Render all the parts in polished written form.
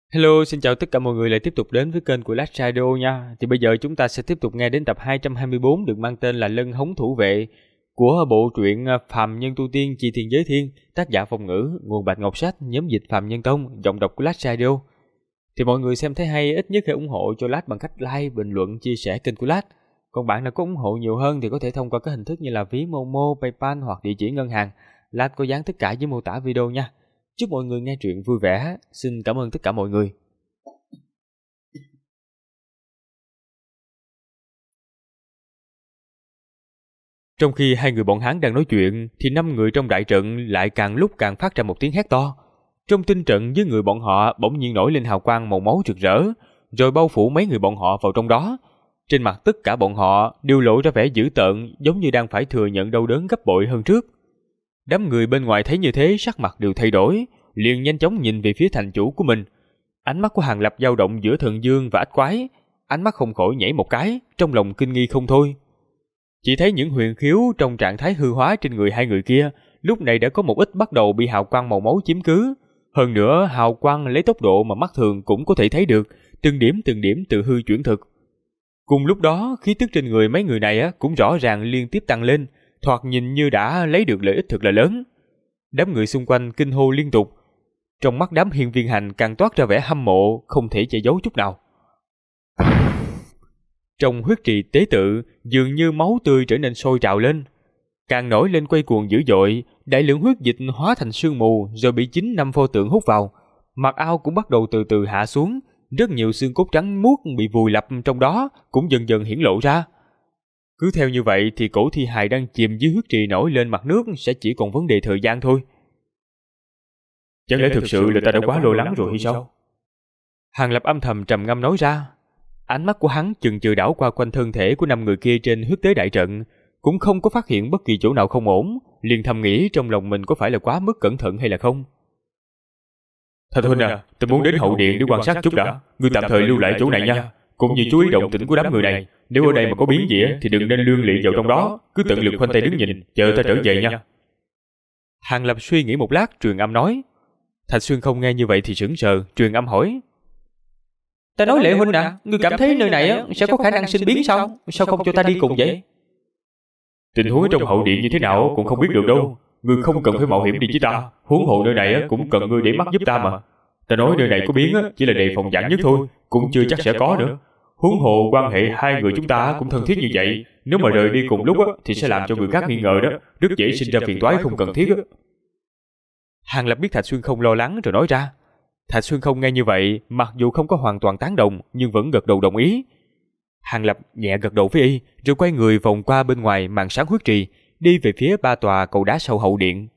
Hello, xin chào tất cả mọi người lại tiếp tục đến với kênh của Last Radio nha. Thì bây giờ chúng ta sẽ tiếp tục nghe đến tập 224 được mang tên là Lân Hống Thủ Vệ của bộ truyện Phàm Nhân Tu Tiên Chi Thiên Giới Thiên, tác giả Phong Ngữ, nguồn Bạch Ngọc Sách, nhóm dịch Phàm Nhân Tông, giọng đọc của Last Radio. Thì mọi người xem thấy hay ít nhất hãy ủng hộ cho Last bằng cách like, bình luận, chia sẻ kênh của Last. Còn bạn nào có ủng hộ nhiều hơn thì có thể thông qua các hình thức như là ví Momo, PayPal hoặc địa chỉ ngân hàng. Last có dán tất cả dưới mô tả video nha. Chúc mọi người nghe truyện vui vẻ. Xin cảm ơn tất cả mọi người. Trong khi hai người bọn hắn đang nói chuyện thì 5 người trong đại trận lại càng lúc càng phát ra một tiếng hét to. Trong tinh trận với người bọn họ bỗng nhiên nổi lên hào quang màu máu rực rỡ, rồi bao phủ mấy người bọn họ vào trong đó. Trên mặt tất cả bọn họ đều lộ ra vẻ dữ tợn, giống như đang phải thừa nhận đau đớn gấp bội hơn trước. Đám người bên ngoài thấy như thế sắc mặt đều thay đổi, liền nhanh chóng nhìn về phía thành chủ của mình. Ánh mắt của Hàng Lập dao động giữa thần dương và ách quái, ánh mắt không khỏi nhảy một cái, trong lòng kinh nghi không thôi. Chỉ thấy những huyền khiếu trong trạng thái hư hóa trên người hai người kia lúc này đã có một ít bắt đầu bị hào quang màu máu chiếm cứ. Hơn nữa hào quang lấy tốc độ mà mắt thường cũng có thể thấy được, từng điểm từ hư chuyển thực. Cùng lúc đó khí tức trên người mấy người này cũng rõ ràng liên tiếp tăng lên, thoạt nhìn như đã lấy được lợi ích thực là lớn. Đám người xung quanh kinh hô liên tục. Trong mắt đám hiên viên hành càng toát ra vẻ hâm mộ, không thể che giấu chút nào. Trong huyết trì tế tự, dường như máu tươi trở nên sôi trào lên, càng nổi lên quay cuồng dữ dội, đại lượng huyết dịch hóa thành sương mù rồi bị 9 năm pho tượng hút vào. Mặt ao cũng bắt đầu từ từ hạ xuống, rất nhiều xương cốt trắng muốt bị vùi lấp trong đó cũng dần dần hiển lộ ra. Cứ theo như vậy thì cổ thi hài đang chìm dưới huyết trì nổi lên mặt nước sẽ chỉ còn vấn đề thời gian thôi. Chẳng lẽ thực sự là ta đã quá lo lắng rồi hay sao? Hàng Lập âm thầm trầm ngâm nói ra. Ánh mắt của hắn chừng chừ đảo qua quanh thân thể của 5 người kia trên huyết tế đại trận, cũng không có phát hiện bất kỳ chỗ nào không ổn, liền thầm nghĩ trong lòng mình có phải là quá mức cẩn thận hay là không. Thạch huynh à, tôi muốn đến hậu điện để quan sát chút đã. Ngươi tạm thời lưu lại chỗ này nha, cũng như chú ý động tĩnh của đám người này. Nếu ở đây mà có biến gì thì đừng nên lương lị vào trong đó, cứ tận lực khoanh tay đứng nhìn, chờ ta trở về nha. Hàng Lập suy nghĩ một lát, truyền âm nói. Thạch Xuyên không nghe như vậy thì sững sờ, truyền âm hỏi. Ta nói Lệ huynh à, ngươi cảm thấy nơi này sẽ có khả năng sinh biến sao? Sao không cho ta đi cùng vậy? Tình huống trong hậu điện như thế nào cũng không biết được đâu. Ngươi không cần phải mạo hiểm đi với ta, huống hồ nơi này cũng cần ngươi để mắt giúp ta mà. Ta nói nơi này có biến chỉ là đề phòng giản nhất thôi, cũng chưa chắc sẽ có nữa. Huống hồ quan hệ hai người chúng ta cũng thân thiết như vậy, nếu mà rời đi cùng lúc thì sẽ làm cho người khác nghi ngờ đó, rất dễ sinh ra phiền toái không cần thiết. Hàng Lập biết Thạch Xuyên không lo lắng rồi nói ra. Thạch Xuyên không nghe như vậy, mặc dù không có hoàn toàn tán đồng nhưng vẫn gật đầu đồng ý. Hàng Lập nhẹ gật đầu với y, rồi quay người vòng qua bên ngoài màn sáng huyết trì, đi về phía 3 tòa cầu đá sau hậu điện.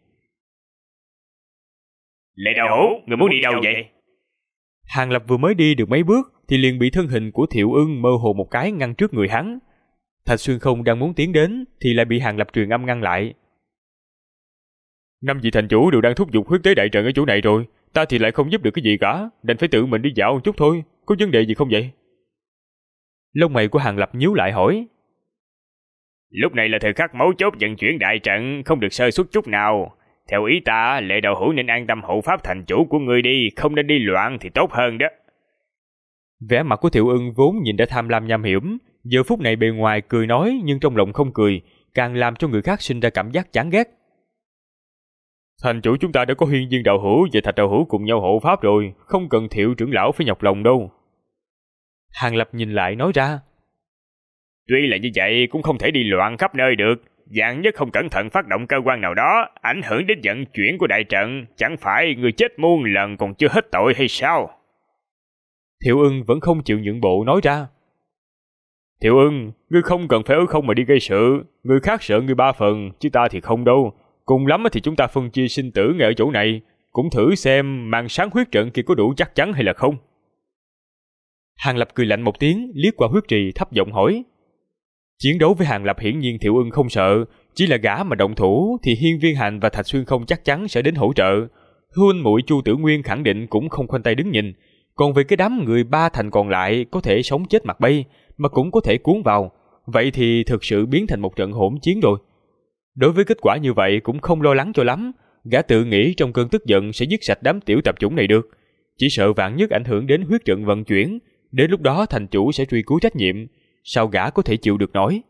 Lệ Đạo Hữu, người muốn đi đâu vậy? Hàng Lập vừa mới đi được mấy bước thì liền bị thân hình của Thiệu Ưng mơ hồ một cái ngăn trước người hắn. Thạch Xuyên không đang muốn tiến đến thì lại bị Hàng Lập truyền âm ngăn lại. 5 vị thành chủ đều đang thúc giục huyết tế đại trận ở chỗ này rồi, ta thì lại không giúp được cái gì cả, đành phải tự mình đi dạo một chút thôi, có vấn đề gì không vậy? Lông mày của Hàng Lập nhíu lại hỏi. Lúc này là thời khắc mấu chốt vận chuyển đại trận, không được sơ suất chút nào. Theo ý ta, Lệ Đạo Hữu nên an tâm hộ pháp thành chủ của ngươi đi, không nên đi loạn thì tốt hơn đó. Vẻ mặt của Thiệu Ưng vốn nhìn đã tham lam nham hiểm, giờ phút này bề ngoài cười nói nhưng trong lòng không cười, càng làm cho người khác sinh ra cảm giác chán ghét. Thành chủ chúng ta đã có Hiên Viên đạo hữu và Thạch đạo hữu cùng nhau hộ pháp rồi, không cần Thiệu trưởng lão phải nhọc lòng đâu. Hàng Lập nhìn lại nói ra. Tuy là như vậy cũng không thể đi loạn khắp nơi được, vạn nhất không cẩn thận phát động cơ quan nào đó, ảnh hưởng đến vận chuyển của đại trận, chẳng phải người chết muôn lần còn chưa hết tội hay sao? Thiệu Ưng vẫn không chịu nhượng bộ nói ra. Thiệu Ưng, ngươi không cần phải ở không mà đi gây sự, người khác sợ ngươi 3 phần, chứ ta thì không đâu. Cùng lắm thì chúng ta phân chia sinh tử ngay ở chỗ này, cũng thử xem màn sáng huyết trận kia có đủ chắc chắn hay là không. Hàng Lập cười lạnh một tiếng, liếc qua huyết trì thấp giọng hỏi. Chiến đấu với Hàng Lập hiển nhiên Thiệu Ưng không sợ, chỉ là gã mà động thủ thì Hiên Viên Hành và Thạch Xuyên không chắc chắn sẽ đến hỗ trợ. Huynh muội Chu Tử Nguyên khẳng định cũng không khoanh tay đứng nhìn, còn về cái đám người 3 thành còn lại có thể sống chết mặt bay, mà cũng có thể cuốn vào, vậy thì thực sự biến thành một trận hỗn chiến rồi. Đối với kết quả như vậy cũng không lo lắng cho lắm, gã tự nghĩ trong cơn tức giận sẽ giết sạch đám tiểu tạp chủng này được. Chỉ sợ vạn nhất ảnh hưởng đến huyết trận vận chuyển, đến lúc đó thành chủ sẽ truy cứu trách nhiệm, sao gã có thể chịu được nổi.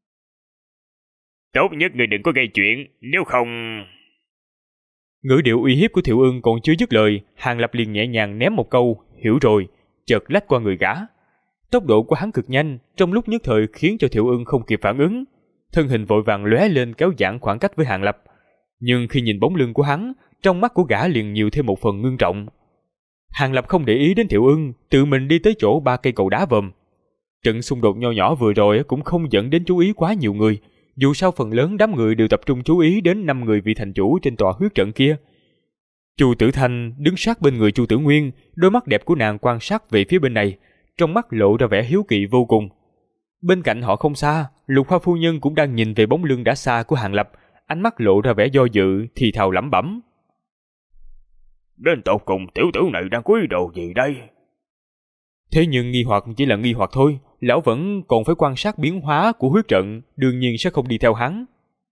Tốt nhất người đừng có gây chuyện, nếu không... Ngữ điệu uy hiếp của Thiệu Ưng còn chưa dứt lời, Hàng Lập liền nhẹ nhàng ném một câu hiểu rồi, chợt lách qua người gã. Tốc độ của hắn cực nhanh, trong lúc nhất thời khiến cho Thiệu Ưng không kịp phản ứng, thân hình vội vàng lóe lên kéo giãn khoảng cách với Hàng Lập. Nhưng khi nhìn bóng lưng của hắn, trong mắt của gã liền nhiều thêm một phần ngưng trọng. Hàng Lập không để ý đến Thiệu Ưng, tự mình đi tới chỗ 3 cây cầu đá vòm. Trận xung đột nho nhỏ vừa rồi cũng không dẫn đến chú ý quá nhiều người, dù sao phần lớn đám người đều tập trung chú ý đến 5 người vị thành chủ trên tòa huyết trận kia. Chu Tử Thanh đứng sát bên người Chu Tử Nguyên, đôi mắt đẹp của nàng quan sát về phía bên này, trong mắt lộ ra vẻ hiếu kỳ vô cùng. Bên cạnh họ không xa, Lục Hoa phu nhân cũng đang nhìn về bóng lưng đã xa của Hàng Lập, ánh mắt lộ ra vẻ do dự, thì thào lẩm bẩm. Đến tột cùng tiểu tử này đang cúi đầu gì đây? Thế nhưng nghi hoặc chỉ là nghi hoặc thôi, lão vẫn còn phải quan sát biến hóa của huyết trận, đương nhiên sẽ không đi theo hắn.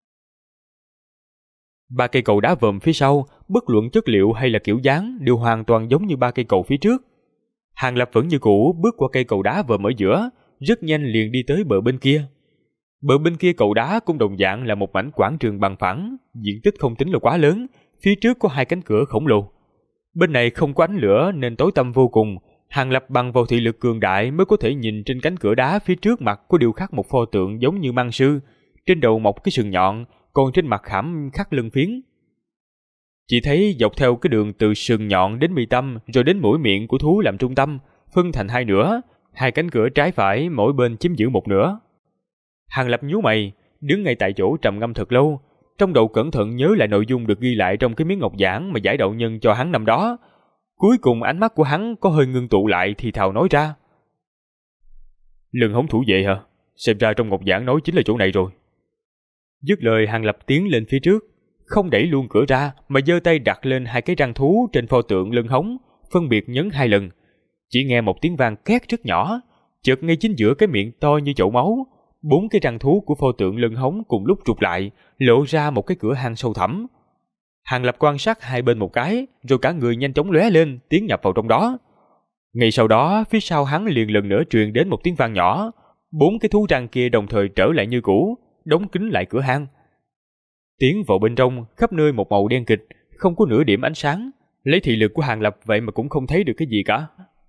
3 cây cầu đá vòm phía sau, bất luận chất liệu hay là kiểu dáng đều hoàn toàn giống như 3 cây cầu phía trước. Hàng Lập vẫn như cũ bước qua cây cầu đá vòm ở giữa, rất nhanh liền đi tới bờ bên kia. Bờ bên kia cầu đá cũng đồng dạng là một mảnh quảng trường bằng phẳng, diện tích không tính là quá lớn, phía trước có 2 cánh cửa khổng lồ. Bên này không có ánh lửa nên tối tăm vô cùng, Hàng Lập bằng vào thị lực cường đại mới có thể nhìn trên cánh cửa đá phía trước mặt có điêu khắc một pho tượng giống như măng sư, trên đầu mọc cái sừng nhọn, còn trên mặt khắc lân phiến. Chỉ thấy dọc theo cái đường từ sừng nhọn đến mi tâm rồi đến mũi miệng của thú làm trung tâm, phân thành 2 nửa, 2 cánh cửa trái phải mỗi bên chiếm giữ một nửa. Hàng Lập nhíu mày, đứng ngay tại chỗ trầm ngâm thật lâu, trong đầu cẩn thận nhớ lại nội dung được ghi lại trong cái miếng ngọc giản mà giải đạo nhân cho hắn năm đó. Cuối cùng ánh mắt của hắn có hơi ngưng tụ lại thì thào nói ra. Lân hống thủ vệ hả? Xem ra trong ngọc giản nói chính là chỗ này rồi. Dứt lời Hàng Lập tiến lên phía trước, không đẩy luôn cửa ra mà giơ tay đặt lên 2 cái răng thú trên pho tượng lân hống, phân biệt nhấn 2 lần. Chỉ nghe một tiếng vang két rất nhỏ, chợt ngay chính giữa cái miệng to như chậu máu, 4 cái răng thú của pho tượng lân hống cùng lúc rụt lại, lộ ra một cái cửa hang sâu thẳm. Hàng Lập quan sát 2 bên một cái, rồi cả người nhanh chóng lóe lên, tiến nhập vào trong đó. Ngay sau đó, phía sau hắn liền lần nữa truyền đến một tiếng vang nhỏ, 4 cái thú răng kia đồng thời trở lại như cũ, đóng kín lại cửa hang. Tiến vào bên trong, khắp nơi một màu đen kịch, không có nửa điểm ánh sáng, lấy thị lực của Hàng Lập vậy mà cũng không thấy được cái gì cả.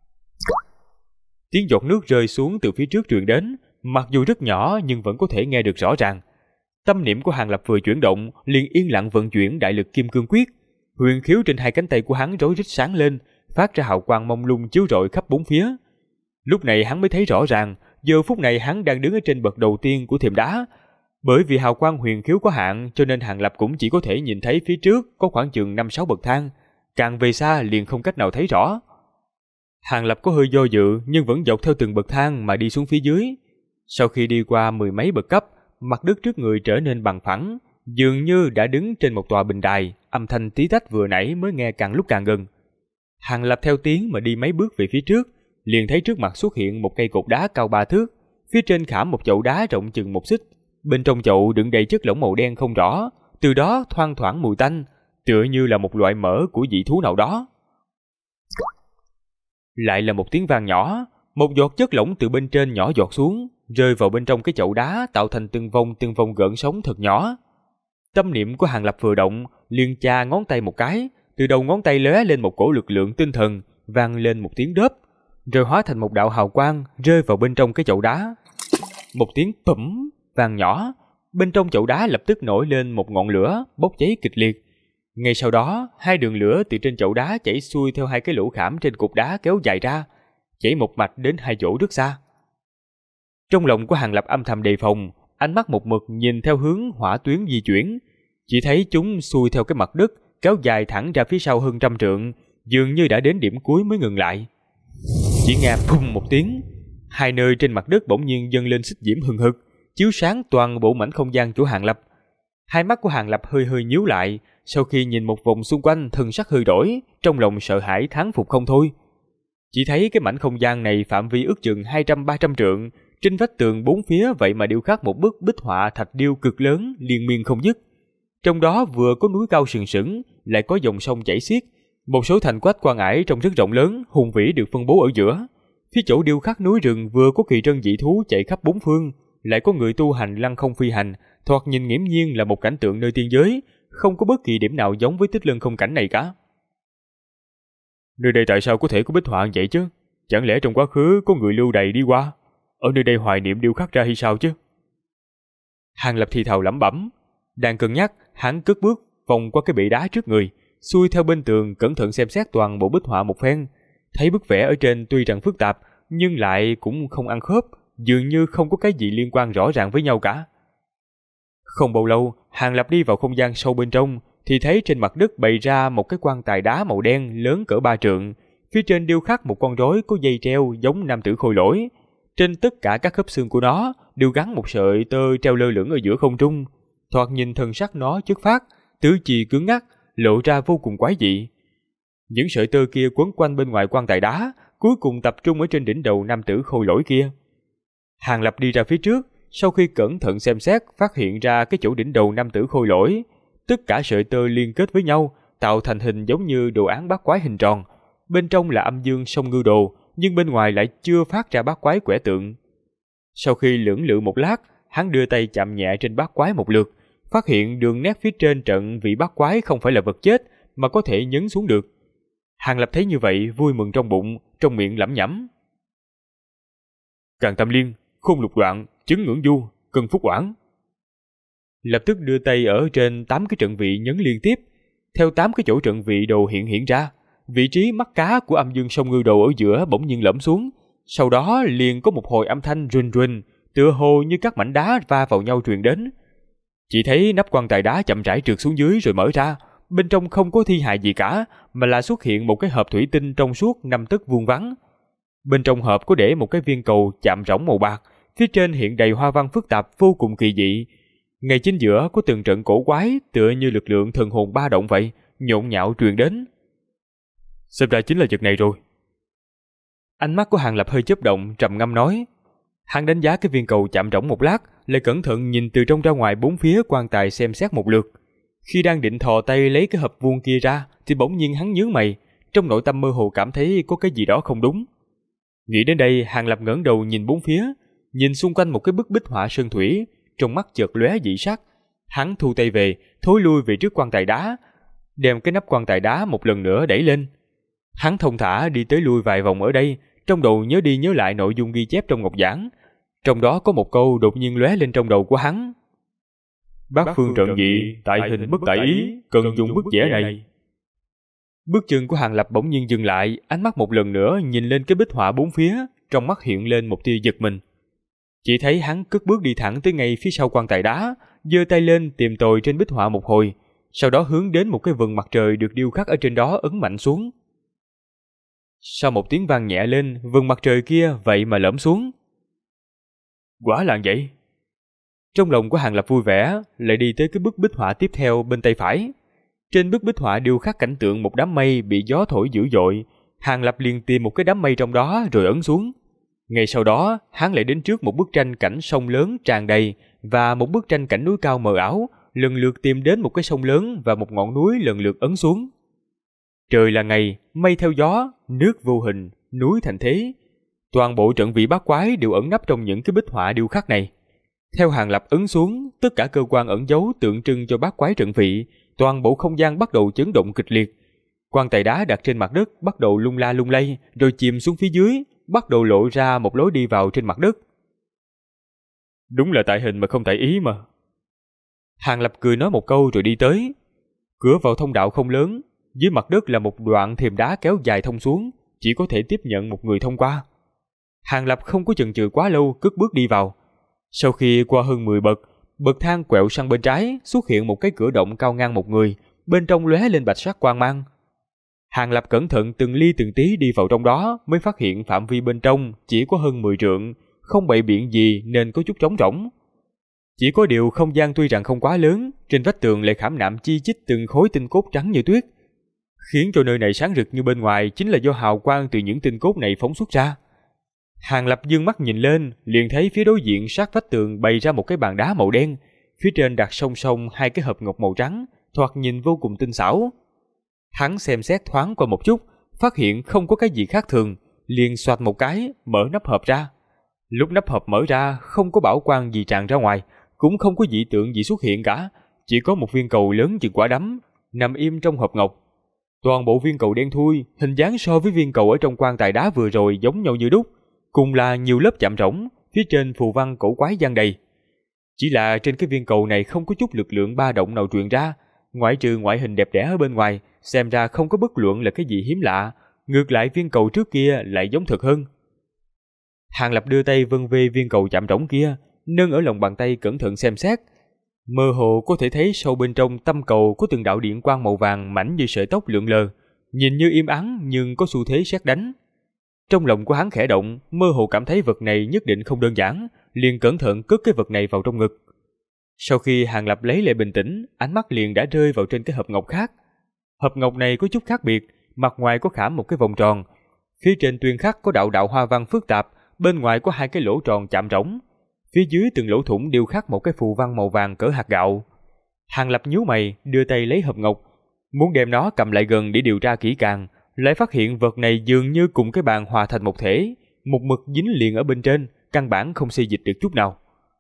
Tiếng giọt nước rơi xuống từ phía trước truyền đến, mặc dù rất nhỏ nhưng vẫn có thể nghe được rõ ràng. Tâm niệm của Hàng Lập vừa chuyển động, liền yên lặng vận chuyển đại lực kim cương quyết. Huyền khiếu trên 2 cánh tay của hắn rối rít sáng lên, phát ra hào quang mông lung chiếu rọi khắp 4 phía. Lúc này hắn mới thấy rõ ràng, giờ phút này hắn đang đứng ở trên bậc đầu tiên của thềm đá. Bởi vì hào quang huyền khiếu có hạn, cho nên Hàng Lập cũng chỉ có thể nhìn thấy phía trước có khoảng chừng 5-6 bậc thang, càng về xa liền không cách nào thấy rõ. Hàng Lập có hơi do dự nhưng vẫn dọc theo từng bậc thang mà đi xuống phía dưới. Sau khi đi qua 10 mấy bậc cấp, mặt đất trước người trở nên bằng phẳng, dường như đã đứng trên một tòa bình đài, âm thanh tí tách vừa nãy mới nghe càng lúc càng gần. Hàng Lập theo tiếng mà đi mấy bước về phía trước, liền thấy trước mặt xuất hiện một cây cột đá cao 3 thước, phía trên khảm một chậu đá rộng chừng 1 xích. Bên trong chậu đựng đầy chất lỏng màu đen không rõ, từ đó thoang thoảng mùi tanh, tựa như là một loại mỡ của dị thú nào đó. Lại là một tiếng vang nhỏ, một giọt chất lỏng từ bên trên nhỏ giọt xuống, rơi vào bên trong cái chậu đá tạo thành từng vòng gợn sóng thật nhỏ. Tâm niệm của Hàng Lập vừa động, liền chà ngón tay một cái, từ đầu ngón tay lóe lên một cổ lực lượng tinh thần, vang lên một tiếng đớp, rồi hóa thành một đạo hào quang rơi vào bên trong cái chậu đá. Một tiếng pẩm vang nhỏ, bên trong chậu đá lập tức nổi lên một ngọn lửa bốc cháy kịch liệt. Ngay sau đó, 2 đường lửa từ trên chậu đá chảy xuôi theo 2 cái lỗ khảm trên cục đá kéo dài ra, chảy một mạch đến 2 chỗ rất xa. Trong lòng của Hàng Lập âm thầm đề phòng, ánh mắt một mực nhìn theo hướng hỏa tuyến di chuyển, chỉ thấy chúng xuôi theo cái mặt đất kéo dài thẳng ra phía sau hơn 100 trượng, dường như đã đến điểm cuối mới ngừng lại. Chỉ nghe phum một tiếng, 2 nơi trên mặt đất bỗng nhiên dâng lên xích diễm hừng hực, chiếu sáng toàn bộ mảnh không gian của Hàng Lập. Hai mắt của Hàng Lập hơi hơi nhíu lại, sau khi nhìn một vòng xung quanh thần sắc hơi đổi, trong lòng sợ hãi thán phục không thôi. Chỉ thấy cái mảnh không gian này phạm vi ước chừng 200-300 trượng, trên vách tường 4 phía vậy mà điêu khắc một bức bích họa thạch điêu cực lớn liên miên không dứt. Trong đó vừa có núi cao sừng sững, lại có dòng sông chảy xiết, Một số thành quách quan ải trông rất rộng lớn, hùng vĩ được phân bố ở giữa. Phía chỗ điêu khắc núi rừng vừa có kỳ trân dị thú chạy khắp bốn phương, lại có người tu hành lăng không phi hành, thoạt nhìn nghiễm nhiên là một cảnh tượng nơi tiên giới, không có bất kỳ điểm nào giống với Tích Lân không cảnh này cả. Nơi đây tại sao có thể có bích họa vậy chứ? Chẳng lẽ trong quá khứ có người lưu đày đi qua, ở nơi đây hoài niệm điêu khắc ra hay sao chứ? Hàng Lập thì thào lẩm bẩm, đang cân nhắc, hắn cất bước vòng qua cái bệ đá trước người, xuôi theo bên tường cẩn thận xem xét toàn bộ bích họa một phen. Thấy bức vẽ ở trên tuy rằng phức tạp, nhưng lại cũng không ăn khớp, dường như không có cái gì liên quan rõ ràng với nhau cả. Không bao lâu, Hàng Lập đi vào không gian sâu bên trong, thì thấy trên mặt đất bày ra một cái quan tài đá màu đen lớn cỡ 3 trượng. Phía trên điêu khắc một con rối có dây treo giống nam tử khôi lỗi. Trên tất cả các khớp xương của nó đều gắn một sợi tơ treo lơ lửng ở giữa không trung. Thoạt nhìn thân sắc nó chất phác, tứ chi cứng ngắc, lộ ra vô cùng quái dị. Những sợi tơ kia quấn quanh bên ngoài quan tài đá, cuối cùng tập trung ở trên đỉnh đầu nam tử khôi lỗi kia. Hàng Lập đi ra phía trước, sau khi cẩn thận xem xét, phát hiện ra cái chỗ đỉnh đầu nam tử khôi lỗi, tất cả sợi tơ liên kết với nhau, tạo thành hình giống như đồ án bát quái hình tròn. Bên trong là âm dương song ngư đồ, nhưng bên ngoài lại chưa phát ra bát quái quẻ tượng. Sau khi lưỡng lự một lát, hắn đưa tay chạm nhẹ trên bát quái một lượt, phát hiện đường nét phía trên trận vị bát quái không phải là vật chết, mà có thể nhấn xuống được. Hàng Lập thấy như vậy, vui mừng trong bụng, trong miệng lẩm nhẩm: Càn Tam Liên, Khôn Lục Đoạn, Chứng Ngưỡng Du, Cân Phúc Oản. Lập tức đưa tay ở trên 8 cái trận vị nhấn liên tiếp, theo 8 cái chỗ trận vị đồ hiện ra, vị trí mắt cá của âm dương song ngư đồ ở giữa bỗng nhiên lõm xuống, sau đó liền có một hồi âm thanh rinh rinh, tựa hồ như các mảnh đá va vào nhau truyền đến. Chỉ thấy nắp quan tài đá chậm rãi trượt xuống dưới rồi mở ra, bên trong không có thi hài gì cả, mà là xuất hiện một cái hộp thủy tinh trong suốt 5 tấc vuông vắn. Bên trong hộp có để một cái viên cầu chạm rỗng màu bạc, phía trên hiện đầy hoa văn phức tạp vô cùng kỳ dị. Ngay chính giữa có từng trận cổ quái tựa như lực lượng thần hồn ba động vậy, nhộn nhạo truyền đến. Xem ra chính là vật này rồi. Ánh mắt của Hàng Lập hơi chớp động, trầm ngâm nói. Hắn đánh giá cái viên cầu chạm rỗng một lát, lại cẩn thận nhìn từ trong ra ngoài bốn phía quan tài xem xét một lượt. Khi đang định thò tay lấy cái hộp vuông kia ra, thì bỗng nhiên hắn nhướng mày, trong nội tâm mơ hồ cảm thấy có cái gì đó không đúng. Nghĩ đến đây, Hàng Lập ngẩng đầu nhìn bốn phía, nhìn xung quanh một cái bức bích họa sơn thủy, trong mắt chợt lóe dị sắc. Hắn thu tay về, thối lui về trước quan tài đá, đem cái nắp quan tài đá một lần nữa đẩy lên. Hắn thông thả đi tới lui vài vòng ở đây, trong đầu nhớ đi nhớ lại nội dung ghi chép trong ngọc giảng. Trong đó có một câu đột nhiên lóe lên trong đầu của hắn: Bát phương trận dị, tại hình bất tại ý, cần dùng bức vẽ này. Bước chân của Hàng Lập bỗng nhiên dừng lại, ánh mắt một lần nữa nhìn lên cái bích họa bốn phía, trong mắt hiện lên một tia giật mình. Chỉ thấy hắn cất bước đi thẳng tới ngay phía sau quan tài đá, giơ tay lên tìm tòi trên bích họa một hồi, sau đó hướng đến một cái vầng mặt trời được điêu khắc ở trên đó ấn mạnh xuống. Sau một tiếng vang nhẹ lên, vầng mặt trời kia vậy mà lõm xuống. Quả là vậy. Trong lòng của Hàng Lập vui vẻ, lại đi tới cái bức bích họa tiếp theo bên tay phải. Trên bức bích họa điêu khắc cảnh tượng một đám mây bị gió thổi dữ dội. Hàng Lập liền tìm một cái đám mây trong đó rồi ấn xuống. Ngay sau đó, hắn lại đến trước một bức tranh cảnh sông lớn tràn đầy và một bức tranh cảnh núi cao mờ ảo, lần lượt tìm đến một cái sông lớn và một ngọn núi lần lượt ấn xuống. Trời là ngày, mây theo gió, nước vô hình, núi thành thế. Toàn bộ trận vị bát quái đều ẩn nấp trong những cái bích họa điêu khắc này. Theo Hàng Lập ấn xuống, tất cả cơ quan ẩn giấu tượng trưng cho bát quái trận vị, toàn bộ không gian bắt đầu chấn động kịch liệt. Quan tài đá đặt trên mặt đất bắt đầu lung la lung lay, rồi chìm xuống phía dưới, bắt đầu lộ ra một lối đi vào trên mặt đất. Đúng là tại hình mà không tại ý mà. Hàng Lập cười nói một câu rồi đi tới. Cửa vào thông đạo không lớn, dưới mặt đất là một đoạn thềm đá kéo dài thông xuống, chỉ có thể tiếp nhận một người thông qua. Hàng Lập không có chần chừ quá lâu, cất bước đi vào. Sau khi qua hơn 10 bậc, bậc thang quẹo sang bên trái, xuất hiện một cái cửa động cao ngang một người, bên trong lóe lên bạch sắc quang mang. Hàng Lập cẩn thận từng ly từng tí đi vào trong đó, mới phát hiện phạm vi bên trong chỉ có hơn 10 trượng, không bày biện gì nên có chút trống rỗng. Chỉ có điều không gian tuy rằng không quá lớn, trên vách tường lại khảm nạm chi chít từng khối tinh cốt trắng như tuyết, khiến cho nơi này sáng rực như bên ngoài chính là do hào quang từ những tinh cốt này phóng xuất ra. Hàng Lập dương mắt nhìn lên, liền thấy phía đối diện sát vách tường bày ra một cái bàn đá màu đen, phía trên đặt song song hai cái hộp ngọc màu trắng, thoạt nhìn vô cùng tinh xảo. Hắn xem xét thoáng qua một chút, phát hiện không có cái gì khác thường, liền xoạt một cái, mở nắp hộp ra. Lúc nắp hộp mở ra, không có bảo quang gì tràn ra ngoài, cũng không có dị tượng gì xuất hiện cả, chỉ có một viên cầu lớn chừng quả đấm nằm im trong hộp ngọc. Toàn bộ viên cầu đen thui, hình dáng so với viên cầu ở trong quan tài đá vừa rồi giống nhau như đúc, cùng là nhiều lớp chạm trống, phía trên phù văn cổ quái dang đầy. Chỉ là trên cái viên cầu này không có chút lực lượng ba động nào truyền ra, ngoại trừ ngoại hình đẹp đẽ ở bên ngoài, xem ra không có bất luận là cái gì hiếm lạ, ngược lại viên cầu trước kia lại giống thật hơn. Hàng Lập đưa tay vân vê viên cầu chạm trống kia, nâng ở lòng bàn tay cẩn thận xem xét. Mơ hồ có thể thấy sâu bên trong tâm cầu có từng đạo điện quang màu vàng mảnh như sợi tóc lượn lờ, nhìn như im ắng nhưng có xu thế sét đánh. Trong lòng của hắn khẽ động, mơ hồ cảm thấy vật này nhất định không đơn giản, liền cẩn thận cất cái vật này vào trong ngực. Sau khi Hàng Lập lấy lại bình tĩnh, ánh mắt liền đã rơi vào trên cái hộp ngọc khác. Hộp ngọc này có chút khác biệt, mặt ngoài có khảm một cái vòng tròn, phía trên tuyên khắc có đạo đạo hoa văn phức tạp, bên ngoài có hai cái lỗ tròn chạm trống, phía dưới từng lỗ thủng điêu khắc một cái phù văn màu vàng cỡ hạt gạo. Hàng Lập nhíu mày, đưa tay lấy hộp ngọc, muốn đem nó cầm lại gần để điều tra kỹ càng, lại phát hiện vật này dường như cùng cái bàn hòa thành một thể, một mực dính liền ở bên trên, căn bản không xê dịch được chút nào.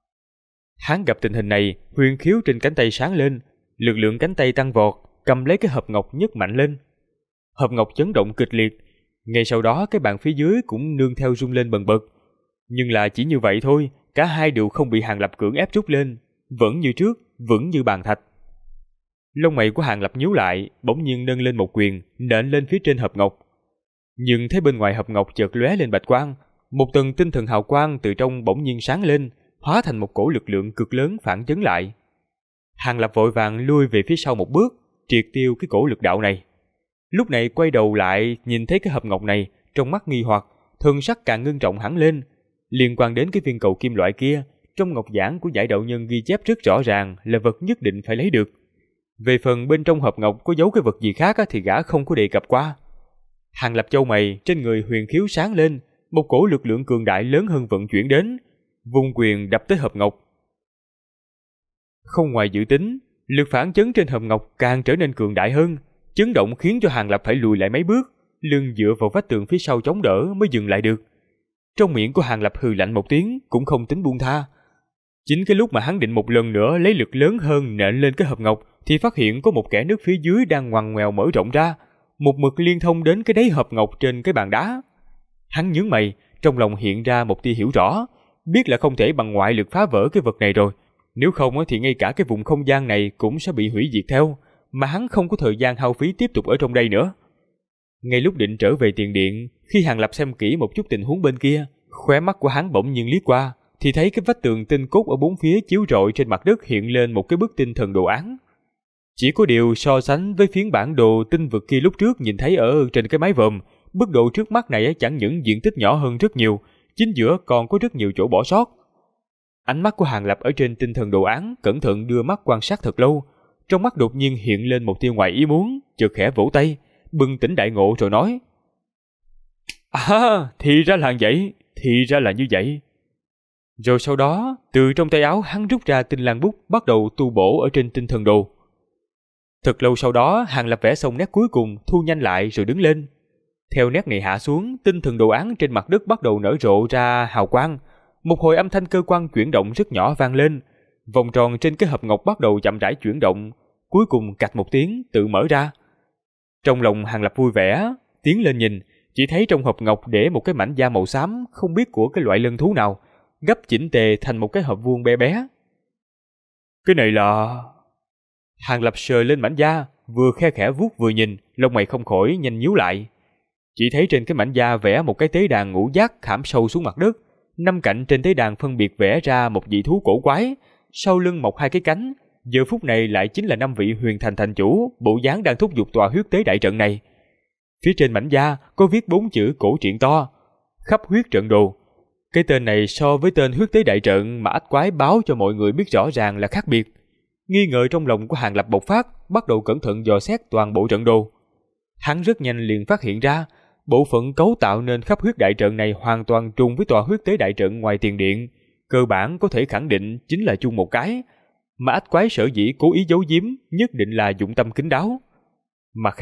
Hắn gặp tình hình này, huyền khiếu trên cánh tay sáng lên, lực lượng cánh tay tăng vọt, cầm lấy cái hộp ngọc nhấc mạnh lên. Hộp ngọc chấn động kịch liệt, ngay sau đó cái bàn phía dưới cũng nương theo rung lên bần bật. Nhưng là chỉ như vậy thôi, cả hai đều không bị Hàng Lập cưỡng ép trút lên, vẫn như trước, vững như bàn thạch. Lông mày của Hàng Lập nhíu lại, bỗng nhiên nâng lên một quyền, nện lên phía trên hộp ngọc. Nhưng thấy bên ngoài hộp ngọc chợt lóe lên bạch quang, một tầng tinh thần hào quang từ trong bỗng nhiên sáng lên, hóa thành một cỗ lực lượng cực lớn phản chấn lại. Hàng Lập vội vàng lui về phía sau một bước, triệt tiêu cái cỗ lực đạo này. Lúc này quay đầu lại nhìn thấy cái hộp ngọc này, trong mắt nghi hoặc, thần sắc càng ngưng trọng hẳn lên. Liên quan đến cái viên cầu kim loại kia, trong ngọc giảng của giải đạo nhân ghi chép rất rõ ràng là vật nhất định phải lấy được. Về phần bên trong hộp ngọc có giấu cái vật gì khác thì gã không có đề cập qua. Hàng Lập chau mày, trên người huyền khiếu sáng lên, một cỗ lực lượng cường đại lớn hơn vận chuyển đến, vung quyền đập tới hộp ngọc. Không ngoài dự tính, lực phản chấn trên hộp ngọc càng trở nên cường đại hơn, chấn động khiến cho Hàng Lập phải lùi lại mấy bước, lưng dựa vào vách tường phía sau chống đỡ mới dừng lại được. Trong miệng của Hàng Lập hừ lạnh một tiếng, cũng không tính buông tha. Chính cái lúc mà hắn định một lần nữa lấy lực lớn hơn nện lên cái hộp ngọc, thì phát hiện có một kẽ nước phía dưới đang ngoằn ngoèo mở rộng ra, một mực liên thông đến cái đáy hộp ngọc trên cái bàn đá. Hắn nhướng mày, trong lòng hiện ra một tia hiểu rõ, biết là không thể bằng ngoại lực phá vỡ cái vật này rồi, nếu không thì ngay cả cái vùng không gian này cũng sẽ bị hủy diệt theo, mà hắn không có thời gian hao phí tiếp tục ở trong đây nữa. Ngay lúc định trở về tiền điện, khi Hàng Lập xem kỹ một chút tình huống bên kia, khóe mắt của hắn bỗng nhiên liếc qua, thì thấy cái vách tường tinh cốt ở bốn phía chiếu rọi trên mặt đất hiện lên một cái bức tinh thần đồ án. Chỉ có điều so sánh với phiến bản đồ tinh vực kia lúc trước nhìn thấy ở trên cái mái vòm, bức độ trước mắt này chẳng những diện tích nhỏ hơn rất nhiều, chính giữa còn có rất nhiều chỗ bỏ sót. Ánh mắt của Hàng Lập ở trên tinh thần đồ án cẩn thận đưa mắt quan sát thật lâu, trong mắt đột nhiên hiện lên một tia ngoài ý muốn, chợt khẽ vỗ tay, bừng tỉnh đại ngộ rồi nói: thì ra là vậy, thì ra là như vậy. Rồi sau đó, từ trong tay áo hắn rút ra tinh lan bút, bắt đầu tu bổ ở trên tinh thần đồ. Thật lâu sau đó, Hàng Lập vẽ xong nét cuối cùng, thu nhanh lại rồi đứng lên. Theo nét này hạ xuống, tinh thần đồ án trên mặt đất bắt đầu nở rộ ra hào quang. Một hồi âm thanh cơ quan chuyển động rất nhỏ vang lên. Vòng tròn trên cái hộp ngọc bắt đầu chậm rãi chuyển động, cuối cùng cạch một tiếng tự mở ra. Trong lòng Hàng Lập vui vẻ, tiến lên nhìn, chỉ thấy trong hộp ngọc để một cái mảnh da màu xám không biết của cái loại lân thú nào, gấp chỉnh tề thành một cái hộp vuông bé bé. Cái này là... Hàng Lập sờ lên mảnh da, vừa khe khẽ vuốt vừa nhìn, lông mày không khỏi nhanh nhíu lại. Chỉ thấy trên cái mảnh da vẽ một cái tế đàn ngũ giác khảm sâu xuống mặt đất, 5 cạnh trên tế đàn phân biệt vẽ ra một vị thú cổ quái, sau lưng mọc 2 cái cánh, giờ phút này lại chính là 5 vị huyền thành thành chủ, bộ dáng đang thúc giục tòa huyết tế đại trận này. Phía trên mảnh da có viết 4 chữ cổ truyện to: Khắp huyết trận đồ. Cái tên này so với tên huyết tế đại trận mà ách quái báo cho mọi người biết rõ ràng là khác biệt. Nghi ngờ trong lòng của Hàng Lập bộc phát, bắt đầu cẩn thận dò xét toàn bộ trận đồ. Hắn rất nhanh liền phát hiện ra, bộ phận cấu tạo nên khắp huyết đại trận này hoàn toàn trùng với tòa huyết tế đại trận ngoài tiền điện, cơ bản có thể khẳng định chính là chung một cái, mà ách quái sở dĩ cố ý giấu giếm nhất định là dụng tâm kín đáo. Mặt khác,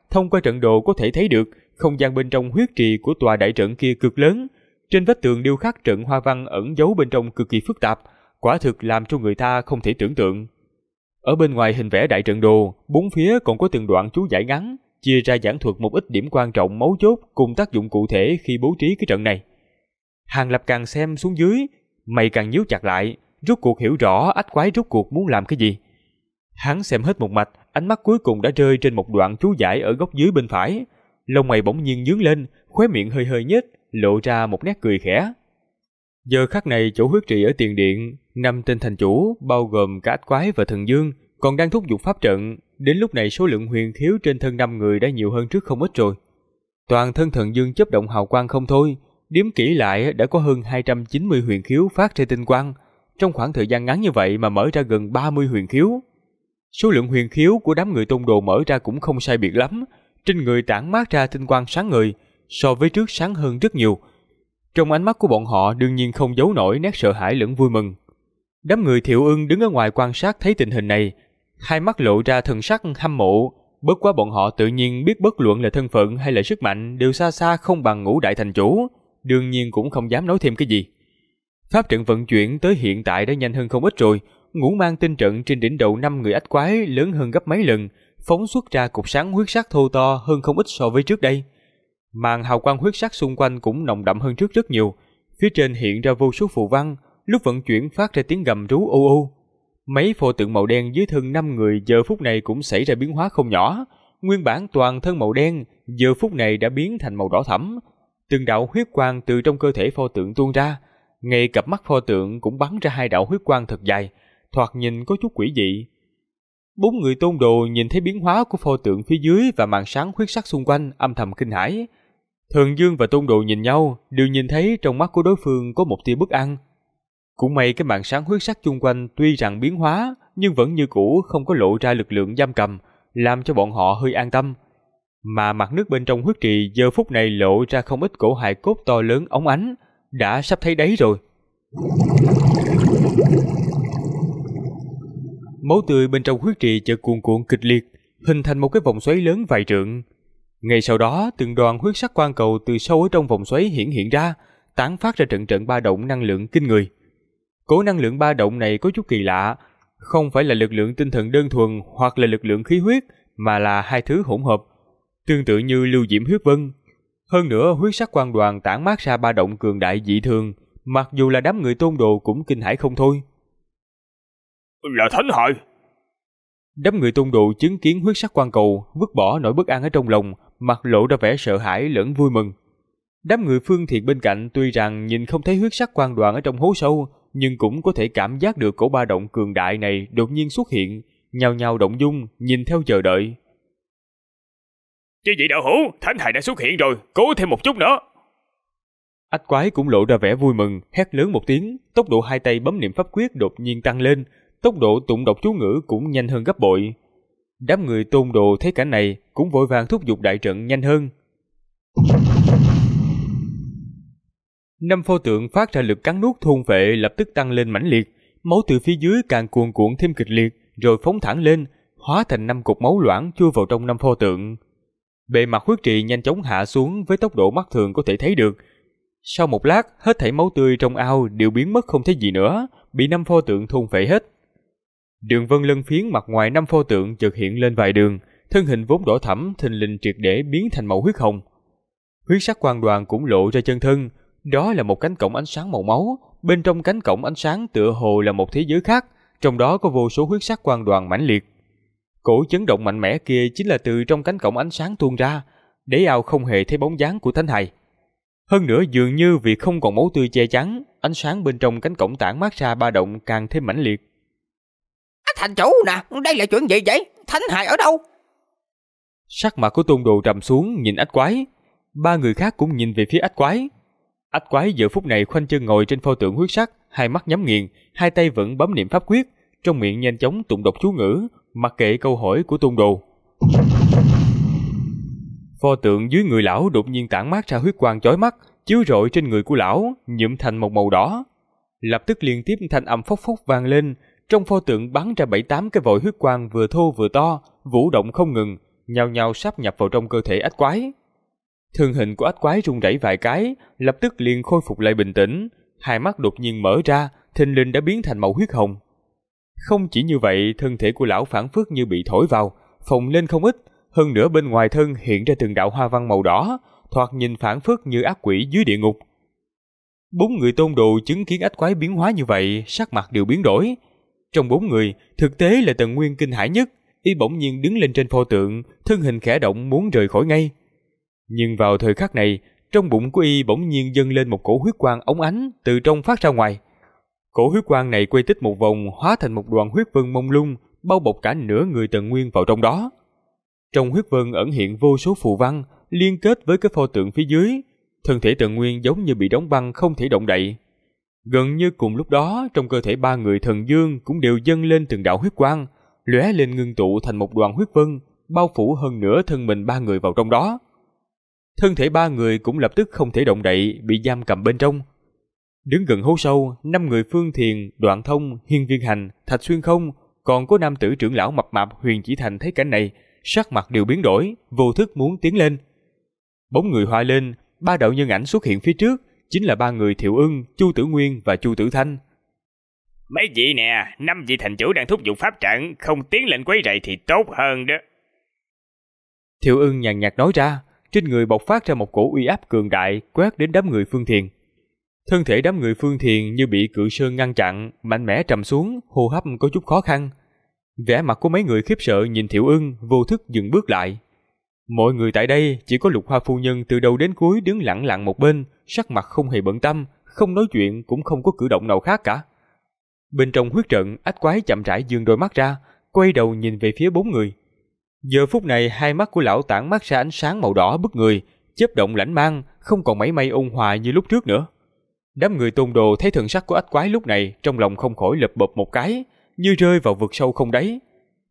thông qua trận đồ có thể thấy được không gian bên trong huyết trì của tòa đại trận kia cực lớn. Trên vách tường điêu khắc trận hoa văn ẩn giấu bên trong cực kỳ phức tạp, quả thực làm cho người ta không thể tưởng tượng. Ở bên ngoài hình vẽ đại trận đồ, bốn phía còn có từng đoạn chú giải ngắn, chia ra giảng thuật một ít điểm quan trọng mấu chốt cùng tác dụng cụ thể khi bố trí cái trận này. Hàng Lập càng xem xuống dưới, mày càng nhíu chặt lại, rốt cuộc hiểu rõ ách quái rốt cuộc muốn làm cái gì. Hắn xem hết một mạch, ánh mắt cuối cùng đã rơi trên một đoạn chú giải ở góc dưới bên phải. Lông mày bỗng nhiên nhướng lên, khóe miệng hơi hơi nhếch, lộ ra một nét cười khẽ. Giờ khắc này chỗ huyết trì ở tiền điện, 5 tên thành chủ bao gồm cả ách quái và thần dương còn đang thúc giục pháp trận. Đến lúc này số lượng huyền khiếu trên thân 5 người đã nhiều hơn trước không ít rồi. Toàn thân thần dương chớp động hào quang không thôi, đếm kỹ lại đã có hơn 290 huyền khiếu phát ra tinh quang. Trong khoảng thời gian ngắn như vậy mà mở ra gần 30 huyền khiếu. Số lượng huyền khiếu của đám người tôn đồ mở ra cũng không sai biệt lắm, trên người tản mát ra tinh quang sáng ngời, so với trước sáng hơn rất nhiều. Trong ánh mắt của bọn họ đương nhiên không giấu nổi nét sợ hãi lẫn vui mừng. Đám người Thiệu Ưng đứng ở ngoài quan sát thấy tình hình này, hai mắt lộ ra thần sắc hâm mộ. Bất quá bọn họ tự nhiên biết bất luận là thân phận hay là sức mạnh đều xa xa không bằng ngũ đại thành chủ, đương nhiên cũng không dám nói thêm cái gì. Pháp trận vận chuyển tới hiện tại đã nhanh hơn không ít rồi. Ngũ mang tinh trận trên đỉnh đầu 5 người ách quái lớn hơn gấp mấy lần, phóng xuất ra cục sáng huyết sắc thô to hơn không ít so với trước đây. Màn hào quang huyết sắc xung quanh cũng nồng đậm hơn trước rất nhiều. Phía trên hiện ra vô số phù văn, lúc vận chuyển phát ra tiếng gầm rú ô ô. Mấy pho tượng màu đen dưới thân 5 người giờ phút này cũng xảy ra biến hóa không nhỏ. Nguyên bản toàn thân màu đen, giờ phút này đã biến thành màu đỏ thẫm. Từng đạo huyết quang từ trong cơ thể pho tượng tuôn ra, ngay cặp mắt pho tượng cũng bắn ra 2 đạo huyết quang thật dài, thoạt nhìn có chút quỷ dị. 4 người tôn đồ nhìn thấy biến hóa của pho tượng phía dưới và màn sáng huyết sắc xung quanh, âm thầm kinh hãi. Thần Dương và tôn đồ nhìn nhau, đều nhìn thấy trong mắt của đối phương có một tia bất an. Cũng may cái màn sáng huyết sắc xung quanh tuy rằng biến hóa, nhưng vẫn như cũ không có lộ ra lực lượng giam cầm, làm cho bọn họ hơi an tâm. Mà mặt nước bên trong huyết trì giờ phút này lộ ra không ít cổ hài cốt to lớn óng ánh, đã sắp thấy đáy rồi. Máu tươi bên trong huyết trì chợt cuồn cuộn kịch liệt, hình thành một cái vòng xoáy lớn vài trượng. Ngay sau đó, từng đoàn huyết sắc quang cầu từ sâu ở trong vòng xoáy hiện ra, tán phát ra trận trận ba động năng lượng kinh người. Cổ năng lượng ba động này có chút kỳ lạ, không phải là lực lượng tinh thần đơn thuần hoặc là lực lượng khí huyết, mà là hai thứ hỗn hợp, tương tự như lưu diễm huyết vân. Hơn nữa, huyết sắc quang đoàn tản mát ra ba động cường đại dị thường, mặc dù là đám người tôn đồ cũng kinh hãi không thôi. Là thánh hại. Đám người tôn đồ chứng kiến huyết sắc quang cầu, vứt bỏ nỗi bất an ở trong lòng, mặt lộ ra vẻ sợ hãi lẫn vui mừng. Đám người Phương Thiện bên cạnh tuy rằng nhìn không thấy huyết sắc quang đoàn ở trong hố sâu, nhưng cũng có thể cảm giác được cổ ba động cường đại này đột nhiên xuất hiện, nhao nhao động dung, nhìn theo chờ đợi. Chứ vị đạo hữu, thánh hài đã xuất hiện rồi, cố thêm một chút nữa. Ách quái cũng lộ ra vẻ vui mừng, hét lớn một tiếng, tốc độ hai tay bấm niệm pháp quyết đột nhiên tăng lên, tốc độ tụng đọc chú ngữ cũng nhanh hơn gấp bội. Đám người tôn đồ thấy cảnh này cũng vội vàng thúc giục đại trận nhanh hơn. 5 pho tượng phát ra lực cắn nuốt thôn phệ lập tức tăng lên mãnh liệt, máu từ phía dưới càng cuồn cuộn thêm kịch liệt, rồi phóng thẳng lên, hóa thành 5 cục máu loãng chui vào trong 5 pho tượng. Bề mặt huyết trì nhanh chóng hạ xuống với tốc độ mắt thường có thể thấy được. Sau một lát, hết thảy máu tươi trong ao đều biến mất không thấy gì nữa, bị 5 pho tượng thôn phệ hết. Đường vân lân phiến mặt ngoài 5 pho tượng chợt hiện lên vài đường, thân hình vốn đỏ thẫm thình lình triệt để biến thành màu huyết hồng. Huyết sắc quang đoàn cũng lộ ra chân thân, đó là một cánh cổng ánh sáng màu máu, bên trong cánh cổng ánh sáng tựa hồ là một thế giới khác, trong đó có vô số huyết sắc quang đoàn mãnh liệt. Cổ chấn động mạnh mẽ kia chính là từ trong cánh cổng ánh sáng tuôn ra, để ao không hề thấy bóng dáng của thánh hài. Hơn nữa dường như vì không còn máu tươi che chắn, ánh sáng bên trong cánh cổng tản mát ra ba động càng thêm mãnh liệt. Thành chủ nè, đây là chuyện gì vậy? Thánh hài ở đâu? Sắc mặt của tôn đồ trầm xuống nhìn ách quái. 3 người khác cũng nhìn về phía ách quái. Ách quái giờ phút này khoanh chân ngồi trên pho tượng huyết sắc, hai mắt nhắm nghiền, hai tay vẫn bấm niệm pháp quyết, trong miệng nhanh chóng tụng đọc chú ngữ, mặc kệ câu hỏi của tôn đồ. Pho tượng dưới người lão đột nhiên tản mát ra huyết quang chói mắt, chiếu rọi trên người của lão, nhuộm thành một màu đỏ. Lập tức liên tiếp thanh âm phốc phốc vang lên, trong pho tượng bắn ra 7-8 cái vòi huyết quang vừa thô vừa to, vũ động không ngừng, nhao nhao sáp nhập vào trong cơ thể ách quái. Thân hình của ách quái rung rẩy vài cái, lập tức liền khôi phục lại bình tĩnh, hai mắt đột nhiên mở ra, thình lình đã biến thành màu huyết hồng. Không chỉ như vậy, thân thể của lão phảng phất như bị thổi vào, phồng lên không ít, hơn nữa bên ngoài thân hiện ra từng đạo hoa văn màu đỏ, thoạt nhìn phảng phất như ác quỷ dưới địa ngục. 4 người tôn đồ chứng kiến ách quái biến hóa như vậy, sắc mặt đều biến đổi. Trong 4 người, thực tế là Tần Nguyên kinh hãi nhất, y bỗng nhiên đứng lên trên pho tượng, thân hình khẽ động muốn rời khỏi ngay. Nhưng vào thời khắc này, trong bụng của y bỗng nhiên dâng lên một cổ huyết quang óng ánh từ trong phát ra ngoài. Cổ huyết quang này quay tích một vòng, hóa thành một đoàn huyết vân mông lung, bao bọc cả nửa người Tần Nguyên vào trong đó. Trong huyết vân ẩn hiện vô số phù văn, liên kết với cái pho tượng phía dưới. Thân thể Tần Nguyên giống như bị đóng băng không thể động đậy. Gần như cùng lúc đó, trong cơ thể 3 người thần dương cũng đều dâng lên từng đạo huyết quang, lóe lên ngưng tụ thành một đoàn huyết vân, bao phủ hơn nửa thân mình 3 người vào trong đó. Thân thể 3 người cũng lập tức không thể động đậy, bị giam cầm bên trong. Đứng gần hố sâu, 5 người Phương Thiền, Đoạn Thông, Hiên Viên Hành, Thạch Xuyên Không, còn có nam tử trưởng lão mập mạp Huyền Chỉ Thành thấy cảnh này, sắc mặt đều biến đổi, vô thức muốn tiến lên. Bóng người hoa lên, 3 đạo nhân ảnh xuất hiện phía trước, chính là 3 người Thiệu Ưng, Chu Tử Nguyên và Chu Tử Thanh. Mấy vị nè, 5 vị thành chủ đang thúc giục pháp trận, không tiến lên quấy rầy thì tốt hơn đó. Thiệu Ưng nhàn nhạt nói ra, trên người bộc phát ra một cổ uy áp cường đại, quét đến đám người Phương Thiền. Thân thể đám người Phương Thiền như bị cự sơn ngăn chặn, mạnh mẽ trầm xuống, hô hấp có chút khó khăn. Vẻ mặt của mấy người khiếp sợ nhìn Thiệu Ưng, vô thức dừng bước lại. Mọi người tại đây chỉ có Lục Hoa phu nhân từ đầu đến cuối đứng lặng lặng một bên, sắc mặt không hề bận tâm, không nói chuyện cũng không có cử động nào khác cả. Bên trong huyết trận, ách quái chậm rãi giương đôi mắt ra, quay đầu nhìn về phía 4 người. Giờ phút này hai mắt của lão tản mắt ra ánh sáng màu đỏ bức người, chớp động lãnh mang, không còn mảy may ôn hòa như lúc trước nữa. Đám người tôn đồ thấy thần sắc của ách quái lúc này, trong lòng không khỏi lập bập một cái, như rơi vào vực sâu không đáy.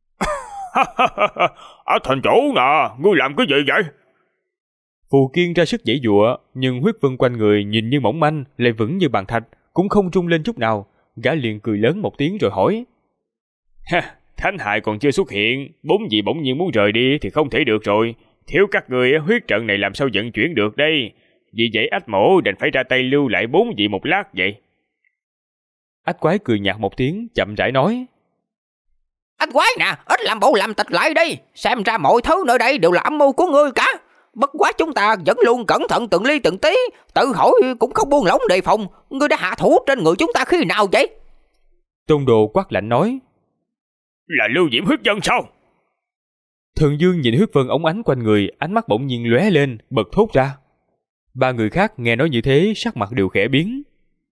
Thành chủ nè, ngươi làm cái gì vậy? Phù Kiên ra sức giãy giụa, nhưng huyết vân quanh người nhìn như mỏng manh, lại vững như bàn thạch, cũng không rung lên chút nào. Gã liền cười lớn một tiếng rồi hỏi: Thánh hại còn chưa xuất hiện, 4 vị bỗng nhiên muốn rời đi thì không thể được rồi. Thiếu các người, huyết trận này làm sao vận chuyển được đây? Vì vậy ách mổ đành phải ra tay lưu lại 4 vị một lát vậy. Ách quái cười nhạt một tiếng, chậm rãi nói: Ách quái nè, ít làm bộ làm tịch lại đi. Xem ra mọi thứ nơi đây đều là âm mưu của ngươi cả. Bất quá chúng ta vẫn luôn cẩn thận từng ly từng tí, tự hỏi cũng không buông lỏng đề phòng. Ngươi đã hạ thủ trên người chúng ta khi nào vậy? Tôn đồ quát lạnh nói: Là Lưu Diễm huyết dân sao? Thần Dương nhìn huyết vân óng ánh quanh người, ánh mắt bỗng nhiên lóe lên, bật thốt ra. 3 người khác nghe nói như thế, sắc mặt đều khẽ biến.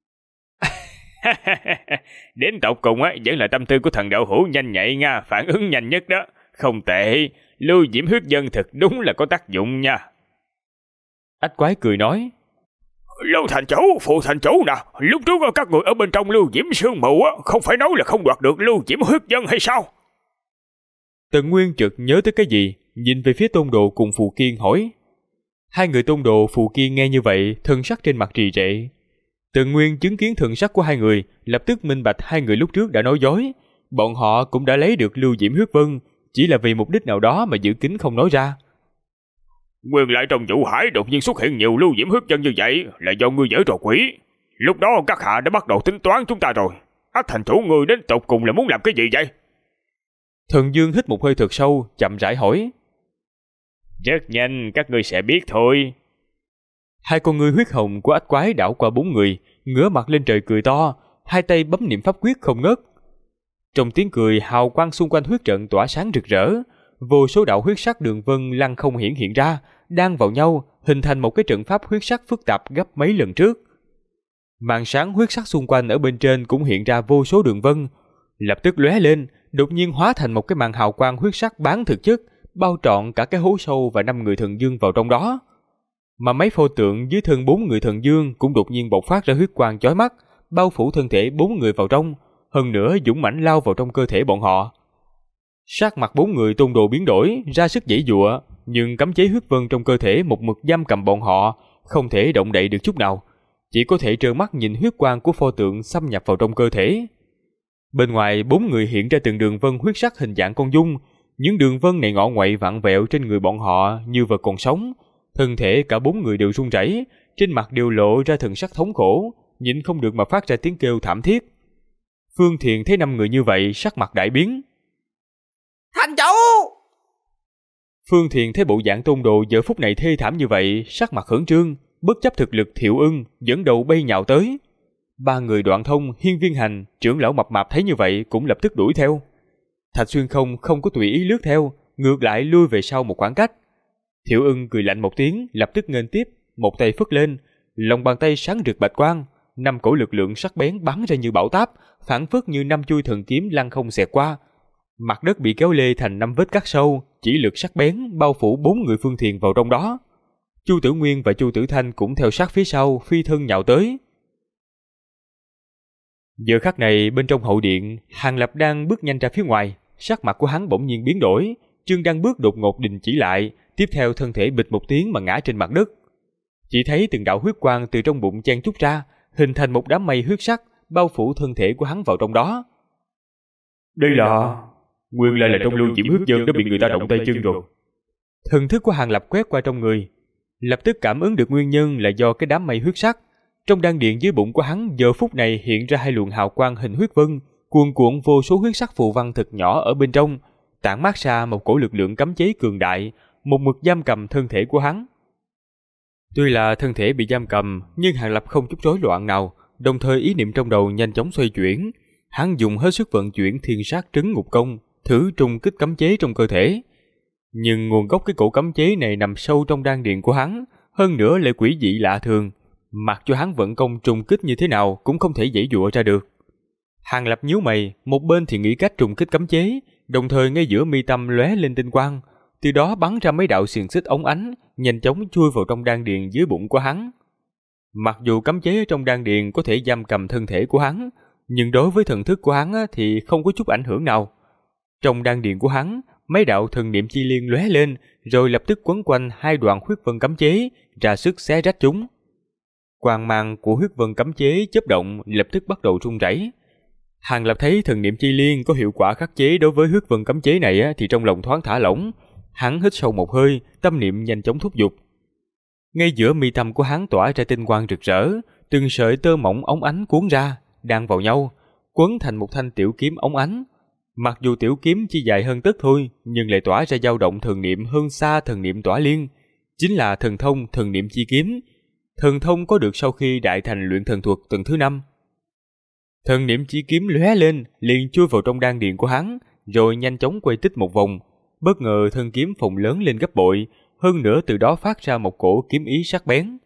Đến tột cùng vẫn là tâm tư của thần đạo hữu nhanh nhạy nha, phản ứng nhanh nhất đó. Không tệ, Lưu Diễm huyết dân thật đúng là có tác dụng nha. Ách quái cười nói: Lưu thành chủ, phụ thành chủ nè, lúc trước các người ở bên trong Lưu Diễm sương mù không phải nói là không đoạt được Lưu Diễm huyết dân hay sao? Tần Nguyên chợt nhớ tới cái gì, nhìn về phía tôn đồ cùng Phù Kiên hỏi. Hai người tôn đồ Phù Kiên nghe như vậy, thân sắc trên mặt trì trệ. Tần Nguyên chứng kiến thần sắc của hai người, lập tức minh bạch hai người lúc trước đã nói dối. Bọn họ cũng đã lấy được Lưu Diễm huyết vân, chỉ là vì mục đích nào đó mà giữ kín không nói ra. Nguyên lại trong Vũ Hải đột nhiên xuất hiện nhiều Lưu Diễm huyết dân như vậy là do ngươi giở trò quỷ. Lúc đó các hạ đã bắt đầu tính toán chúng ta rồi. Ác thành chủ ngươi đến tột cùng là muốn làm cái gì vậy? Thần Dương hít một hơi thật sâu, chậm rãi hỏi. Rất nhanh các ngươi sẽ biết thôi. Hai con ngươi huyết hồng của ách quái đảo qua 4 người, ngửa mặt lên trời cười to, hai tay bấm niệm pháp quyết không ngớt. Trong tiếng cười, hào quang xung quanh huyết trận tỏa sáng rực rỡ, vô số đạo huyết sắc đường vân lăng không hiện ra, đan vào nhau, hình thành một cái trận pháp huyết sắc phức tạp gấp mấy lần trước. Màn sáng huyết sắc xung quanh ở bên trên cũng hiện ra vô số đường vân, lập tức lóe lên, đột nhiên hóa thành một cái màn hào quang huyết sắc bán thực chất, bao trọn cả cái hố sâu và 5 người thần dương vào trong đó. Mà mấy pho tượng dưới thân 4 người thần dương cũng đột nhiên bộc phát ra huyết quang chói mắt, bao phủ thân thể 4 người vào trong, hơn nữa dũng mãnh lao vào trong cơ thể bọn họ. Sắc mặt 4 người tôn đồ biến đổi, ra sức giãy giụa, nhưng cấm chế huyết vân trong cơ thể một mực giam cầm bọn họ, không thể động đậy được chút nào, chỉ có thể trơ mắt nhìn huyết quang của pho tượng xâm nhập vào trong cơ thể. Bên ngoài 4 người hiện ra từng đường vân huyết sắc hình dạng con dung, Những đường vân này ngọ nguậy vặn vẹo trên người bọn họ như vật còn sống. Thân thể cả 4 người đều run rẩy, trên mặt đều lộ ra thần sắc thống khổ, nhịn không được mà phát ra tiếng kêu thảm thiết. Phương Thiền thấy 5 người như vậy, sắc mặt đại biến. Thành chủ! Phương Thiền thấy bộ dạng Tôn Đồ giờ phút này thê thảm như vậy, sắc mặt khẩn trương, bất chấp thực lực Thiệu Ưng dẫn đầu bay nhào tới. 3 người Đoạn Thông, Hiên Viên Hành, trưởng lão mập mạp thấy như vậy cũng lập tức đuổi theo. Thạch Xuyên không có tùy ý lướt theo, ngược lại lui về sau một khoảng cách. Thiệu Ưng cười lạnh một tiếng, lập tức nghênh tiếp, một tay phất lên, lòng bàn tay sáng rực bạch quang, 5 cổ lực lượng sắc bén bắn ra như bão táp, phảng phất như 5 chuôi thần kiếm lăng không xẹt qua. Mặt đất bị kéo lê thành 5 vết cắt sâu, chỉ lực sắc bén bao phủ 4 người Phương Thiền vào trong đó. Chu Tử Nguyên và Chu Tử Thanh cũng theo sát phía sau, phi thân nhào tới. Giờ khắc này bên trong hậu điện, Hàng Lập đang bước nhanh ra phía ngoài, sắc mặt của hắn bỗng nhiên biến đổi, Trương Đăng bước đột ngột đình chỉ lại, tiếp theo thân thể bịch một tiếng mà ngã trên mặt đất. Chỉ thấy từng đạo huyết quang từ trong bụng chen trúc ra, hình thành một đám mây huyết sắc, bao phủ thân thể của hắn vào trong đó. Đây là... nguyên lại là trong lưu diễm huyết dân đã bị người ta động tay chân rồi. Thần thức của Hàng Lập quét qua trong người, lập tức cảm ứng được nguyên nhân là do cái đám mây huyết sắc. Trong đan điện dưới bụng của hắn giờ phút này hiện ra 2 luồng hào quang hình huyết vân, cuồn cuộn vô số huyết sắc phù văn thật nhỏ ở bên trong, tản mát ra một cổ lực lượng cấm chế cường đại, một mực giam cầm thân thể của hắn. Tuy là thân thể bị giam cầm, nhưng Hàng Lập không chút rối loạn nào, đồng thời ý niệm trong đầu nhanh chóng xoay chuyển. Hắn dùng hết sức vận chuyển Thiên Sát Trấn Ngục Công, thử trùng kích cấm chế trong cơ thể. Nhưng nguồn gốc cái cổ cấm chế này nằm sâu trong đan điện của hắn, hơn nữa lại quỷ dị lạ thường, mặc cho hắn vận công trùng kích như thế nào cũng không thể giãy giụa ra được. Hàng Lập nhíu mày, một bên thì nghĩ cách trùng kích cấm chế, đồng thời ngay giữa mi tâm lóe lên tinh quang, từ đó bắn ra mấy đạo xiềng xích óng ánh, nhanh chóng chui vào trong đan điền dưới bụng của hắn. Mặc dù cấm chế trong đan điền có thể giam cầm thân thể của hắn, nhưng đối với thần thức của hắn thì không có chút ảnh hưởng nào. Trong đan điền của hắn, mấy đạo thần niệm chi liên lóe lên, rồi lập tức quấn quanh 2 đoạn huyết vân cấm chế, ra sức xé rách chúng. Quang mang của huyết vân cấm chế chớp động, lập tức bắt đầu rung rẩy. Hàng Lập thấy thần niệm chi liên có hiệu quả khắc chế đối với huyết vân cấm chế này thì trong lòng thoáng thả lỏng. Hắn hít sâu một hơi, tâm niệm nhanh chóng thúc giục. Ngay giữa mi tâm của hắn tỏa ra tinh quang rực rỡ, từng sợi tơ mỏng óng ánh cuốn ra, đan vào nhau, quấn thành một thanh tiểu kiếm óng ánh. Mặc dù tiểu kiếm chỉ dài hơn tấc thôi, nhưng lại tỏa ra dao động thần niệm hơn xa thần niệm tỏa liên, chính là thần thông thần niệm chi kiếm. Thần thông có được sau khi đại thành luyện thần thuật tầng thứ 5. Thần niệm chi kiếm lóe lên, liền chui vào trong đan điền của hắn, rồi nhanh chóng quay tích một vòng. Bất ngờ thân kiếm phồng lớn lên gấp bội, hơn nữa từ đó phát ra một cổ kiếm ý sắc bén.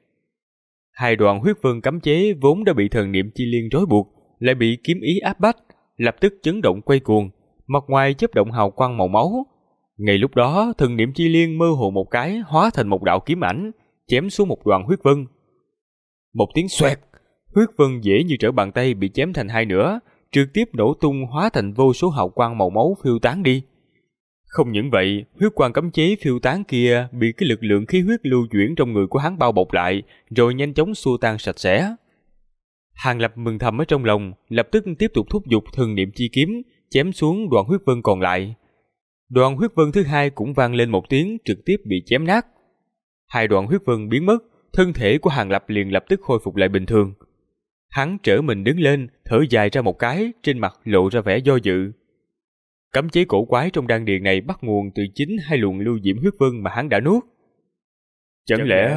2 đoạn huyết vân cấm chế vốn đã bị thần niệm chi liên trói buộc, lại bị kiếm ý áp bách, lập tức chấn động quay cuồng, mặt ngoài chớp động hào quang màu máu. Ngay lúc đó, thần niệm chi liên mơ hồ một cái hóa thành một đạo kiếm ảnh, chém xuống một đoạn huyết vân. Một tiếng xoẹt, huyết vân dễ như trở bàn tay bị chém thành 2 nửa, trực tiếp nổ tung hóa thành vô số hào quang màu máu phiêu tán đi. Không những vậy, huyết quang cấm chế phiêu tán kia bị cái lực lượng khí huyết lưu chuyển trong người của hắn bao bọc lại, rồi nhanh chóng xua tan sạch sẽ. Hàng Lập mừng thầm ở trong lòng, lập tức tiếp tục thúc giục thần niệm chi kiếm, chém xuống đoạn huyết vân còn lại. Đoạn huyết vân thứ 2 cũng vang lên một tiếng, trực tiếp bị chém nát. 2 đoạn huyết vân biến mất, thân thể của Hàng Lập liền lập tức khôi phục lại bình thường. Hắn trở mình đứng lên, thở dài ra một cái, trên mặt lộ ra vẻ do dự. Cấm chế cổ quái trong đan điền này bắt nguồn từ chính 2 luồng lưu diễm huyết vân mà hắn đã nuốt. Chẳng lẽ...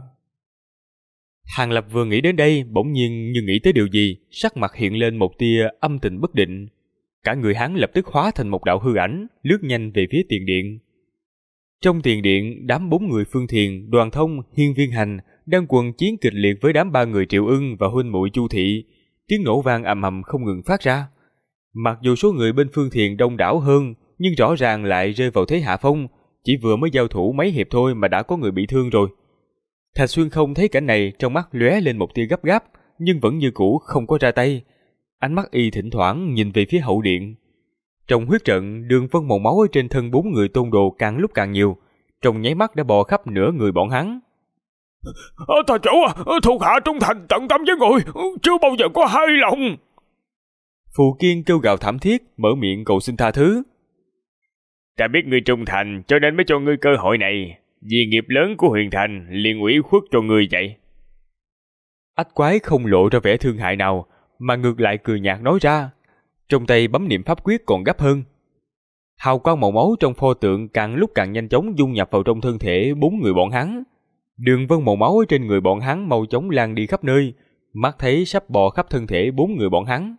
Hàng Lập vừa nghĩ đến đây, bỗng nhiên như nghĩ tới điều gì, sắc mặt hiện lên một tia âm tình bất định. Cả người hắn lập tức hóa thành một đạo hư ảnh, lướt nhanh về phía tiền điện. Trong tiền điện, đám 4 người Phương Thiền, Đoàn Thông, Hiên Viên Hành đang quần chiến kịch liệt với đám 3 người Triệu Ưng và huynh muội Chu Thị. Tiếng nổ vang ầm ầm không ngừng phát ra. Mặc dù số người bên Phương Thiền đông đảo hơn, nhưng rõ ràng lại rơi vào thế hạ phong, chỉ vừa mới giao thủ mấy hiệp thôi mà đã có người bị thương rồi. Thạch Xuyên không thấy cảnh này, trong mắt lóe lên một tia gấp gáp, nhưng vẫn như cũ không có ra tay. Ánh mắt y thỉnh thoảng nhìn về phía hậu điện. Trong huyết trận, đường vân màu máu ở trên thân 4 người tôn đồ càng lúc càng nhiều, trong nháy mắt đã bò khắp nửa người bọn hắn. Thà chủ thuộc hạ trung thành tận tâm với người, chưa bao giờ có hai lòng. Phù Kiên kêu gào thảm thiết, mở miệng cầu xin tha thứ. Ta biết ngươi trung thành cho nên mới cho ngươi cơ hội này. Vì nghiệp lớn của Huyền Thành liền ủy khuất cho ngươi vậy. Ách quái không lộ ra vẻ thương hại nào, mà ngược lại cười nhạt nói ra. Trong tay bấm niệm pháp quyết còn gấp hơn. Hào quang màu máu trong pho tượng càng lúc càng nhanh chóng dung nhập vào trong thân thể 4 người bọn hắn. Đường vân màu máu ở trên người bọn hắn mau chóng lan đi khắp nơi, mắt thấy sắp bò khắp thân thể 4 người bọn hắn.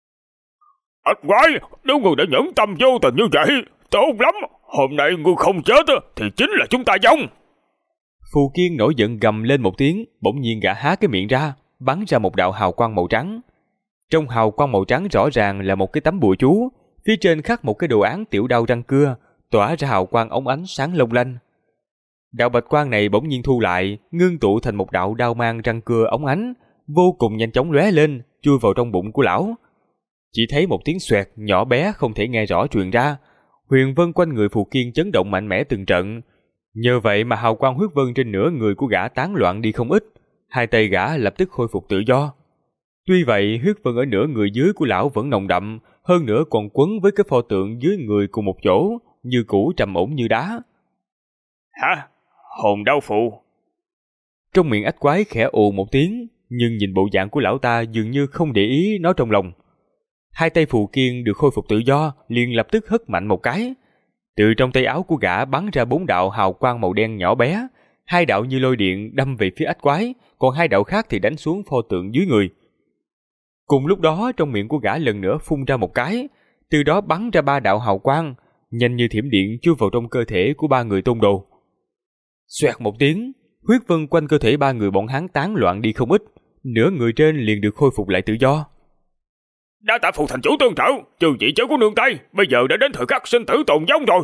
Ách quái, nếu ngươi đã nhẫn tâm vô tình như vậy, tốt lắm. Hôm nay ngươi không chết thì chính là chúng ta vong. Phù Kiên nổi giận gầm lên một tiếng, bỗng nhiên gã há cái miệng ra, bắn ra một đạo hào quang màu trắng. Trong hào quang màu trắng rõ ràng là một cái tấm bùa chú, phía trên khắc một cái đồ án tiểu đao răng cưa, tỏa ra hào quang óng ánh sáng long lanh. Đạo bạch quang này bỗng nhiên thu lại, ngưng tụ thành một đạo đao mang răng cưa óng ánh, vô cùng nhanh chóng lóe lên, chui vào trong bụng của lão. Chỉ thấy một tiếng xoẹt nhỏ bé không thể nghe rõ truyền ra, huyền vân quanh người Phù Kiên chấn động mạnh mẽ từng trận. Nhờ vậy mà hào quang huyết vân trên nửa người của gã tán loạn đi không ít, hai tay gã lập tức khôi phục tự do. Tuy vậy, huyết vân ở nửa người dưới của lão vẫn nồng đậm, hơn nữa còn quấn với cái pho tượng dưới người cùng một chỗ, như cũ trầm ổn như đá. Hả? Hồn đau phụ? Trong miệng ách quái khẽ ồ một tiếng, nhưng nhìn bộ dạng của lão ta dường như không để ý nó trong lòng. Hai tay Phù Kiên được khôi phục tự do, liền lập tức hất mạnh một cái. Từ trong tay áo của gã bắn ra 4 đạo hào quang màu đen nhỏ bé, 2 đạo như lôi điện đâm về phía ách quái, còn 2 đạo khác thì đánh xuống pho tượng dưới người. Cùng lúc đó trong miệng của gã lần nữa phun ra một cái, từ đó bắn ra 3 đạo hào quang, nhanh như thiểm điện chui vào trong cơ thể của 3 người tôn đồ. Xoẹt một tiếng, huyết vân quanh cơ thể 3 người bọn hắn tán loạn đi không ít, nửa người trên liền được khôi phục lại tự do. Đã tạ Phù thành chủ tương trợ, trừ vị chớ của nương tay, bây giờ đã đến thời khắc sinh tử tồn vong rồi.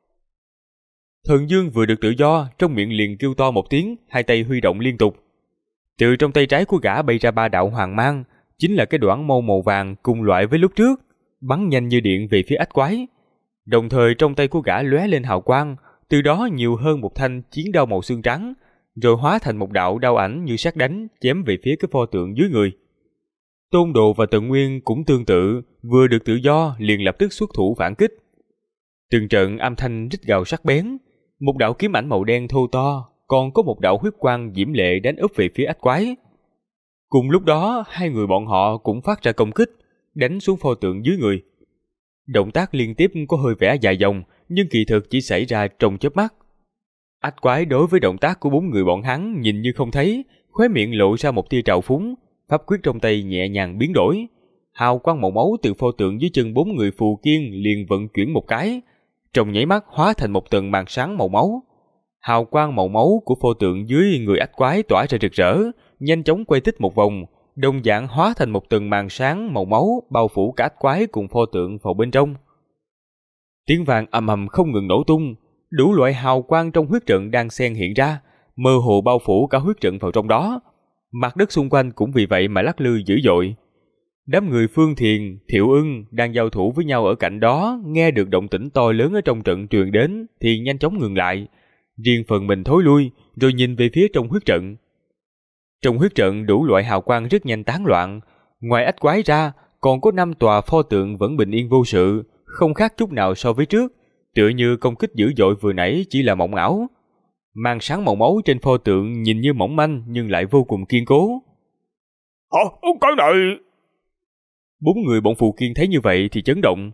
Thần Dương vừa được tự do, trong miệng liền kêu to một tiếng, hai tay huy động liên tục. Từ trong tay trái của gã bay ra 3 đạo hoàng mang, chính là cái đoạn mâu màu vàng cùng loại với lúc trước, bắn nhanh như điện về phía ách quái. Đồng thời trong tay của gã lóe lên hào quang, từ đó nhiều hơn một thanh chiến đao màu xương trắng, rồi hóa thành một đạo đao ảnh như sét đánh chém về phía cái pho tượng dưới người. Tôn Đồ và Tần Nguyên cũng tương tự, vừa được tự do liền lập tức xuất thủ phản kích. Từng trận âm thanh rít gào sắc bén, một đạo kiếm ảnh màu đen thô to, còn có một đạo huyết quang diễm lệ đánh úp về phía ách quái. Cùng lúc đó, 2 người bọn họ cũng phát ra công kích, đánh xuống pho tượng dưới người. Động tác liên tiếp có hơi vẻ dài dòng, nhưng kỳ thực chỉ xảy ra trong chớp mắt. Ách quái đối với động tác của 4 người bọn hắn nhìn như không thấy, khóe miệng lộ ra một tia trào phúng, pháp quyết trong tay nhẹ nhàng biến đổi. Hào quang màu máu từ pho tượng dưới chân 4 người Phù Kiên liền vận chuyển một cái, trong nháy mắt hóa thành một tầng màn sáng màu máu. Hào quang màu máu của pho tượng dưới người ách quái tỏa ra rực rỡ, nhanh chóng quay tích một vòng, đồng dạng hóa thành một tầng màn sáng màu máu bao phủ cả ách quái cùng pho tượng vào bên trong. Tiếng vang ầm ầm không ngừng nổ tung, đủ loại hào quang trong huyết trận đang xen hiện ra, mơ hồ bao phủ cả huyết trận vào trong đó. Mặt đất xung quanh cũng vì vậy mà lắc lư dữ dội. Đám người Phương Thiền, Thiệu Ưng đang giao thủ với nhau ở cạnh đó, nghe được động tĩnh to lớn ở trong trận truyền đến thì nhanh chóng ngừng lại, riêng phần mình thối lui, rồi nhìn về phía trong huyết trận. Trong huyết trận đủ loại hào quang rất nhanh tán loạn, ngoài ách quái ra, còn có 5 tòa pho tượng vẫn bình yên vô sự, không khác chút nào so với trước, tựa như công kích dữ dội vừa nãy chỉ là mộng ảo. Màn sáng màu máu trên pho tượng nhìn như mỏng manh nhưng lại vô cùng kiên cố. Cái này... 4 người bọn Phù Kiên thấy như vậy thì chấn động.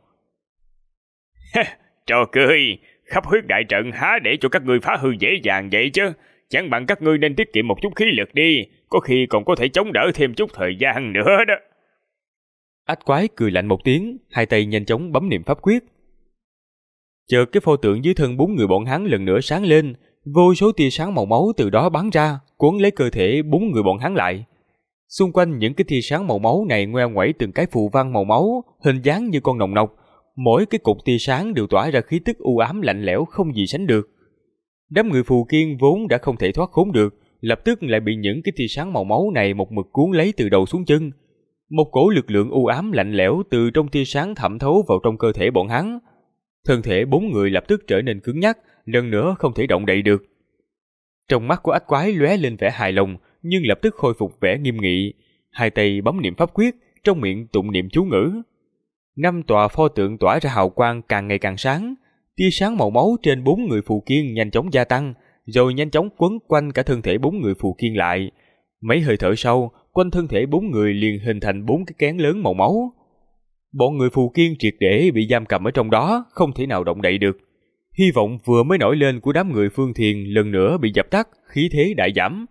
Trò cười, khắp huyết đại trận há để cho các ngươi phá hư dễ dàng vậy chứ. Chẳng bằng các ngươi nên tiết kiệm một chút khí lực đi, có khi còn có thể chống đỡ thêm chút thời gian nữa đó. Ách quái cười lạnh một tiếng, hai tay nhanh chóng bấm niệm pháp quyết. Chợt cái pho tượng dưới thân 4 người bọn hắn lần nữa sáng lên, vô số tia sáng màu máu từ đó bắn ra, cuốn lấy cơ thể 4 người bọn hắn lại. Xung quanh những cái tia sáng màu máu này ngoe ngoẩy từng cái phù văn màu máu, hình dáng như con nòng nọc, mỗi cái cục tia sáng đều tỏa ra khí tức u ám lạnh lẽo không gì sánh được. Đám người Phù Kiên vốn đã không thể thoát khốn được, lập tức lại bị những cái tia sáng màu máu này một mực cuốn lấy từ đầu xuống chân. Một cổ lực lượng u ám lạnh lẽo từ trong tia sáng thẩm thấu vào trong cơ thể bọn hắn. Thân thể 4 người lập tức trở nên cứng nhắc, lần nữa không thể động đậy được. Trong mắt của ách quái lóe lên vẻ hài lòng, nhưng lập tức khôi phục vẻ nghiêm nghị, hai tay bấm niệm pháp quyết, trong miệng tụng niệm chú ngữ. 5 tòa pho tượng tỏa ra hào quang càng ngày càng sáng, Tia sáng màu máu trên 4 người phù kiên nhanh chóng gia tăng, rồi nhanh chóng quấn quanh cả thân thể 4 người phù kiên lại. Mấy hơi thở sau, quanh thân thể 4 người liền hình thành 4 cái kén lớn màu máu. Bọn người phù kiên triệt để bị giam cầm ở trong đó, không thể nào động đậy được. Hy vọng vừa mới nổi lên của đám người Phương Thiền lần nữa bị dập tắt, khí thế đại giảm.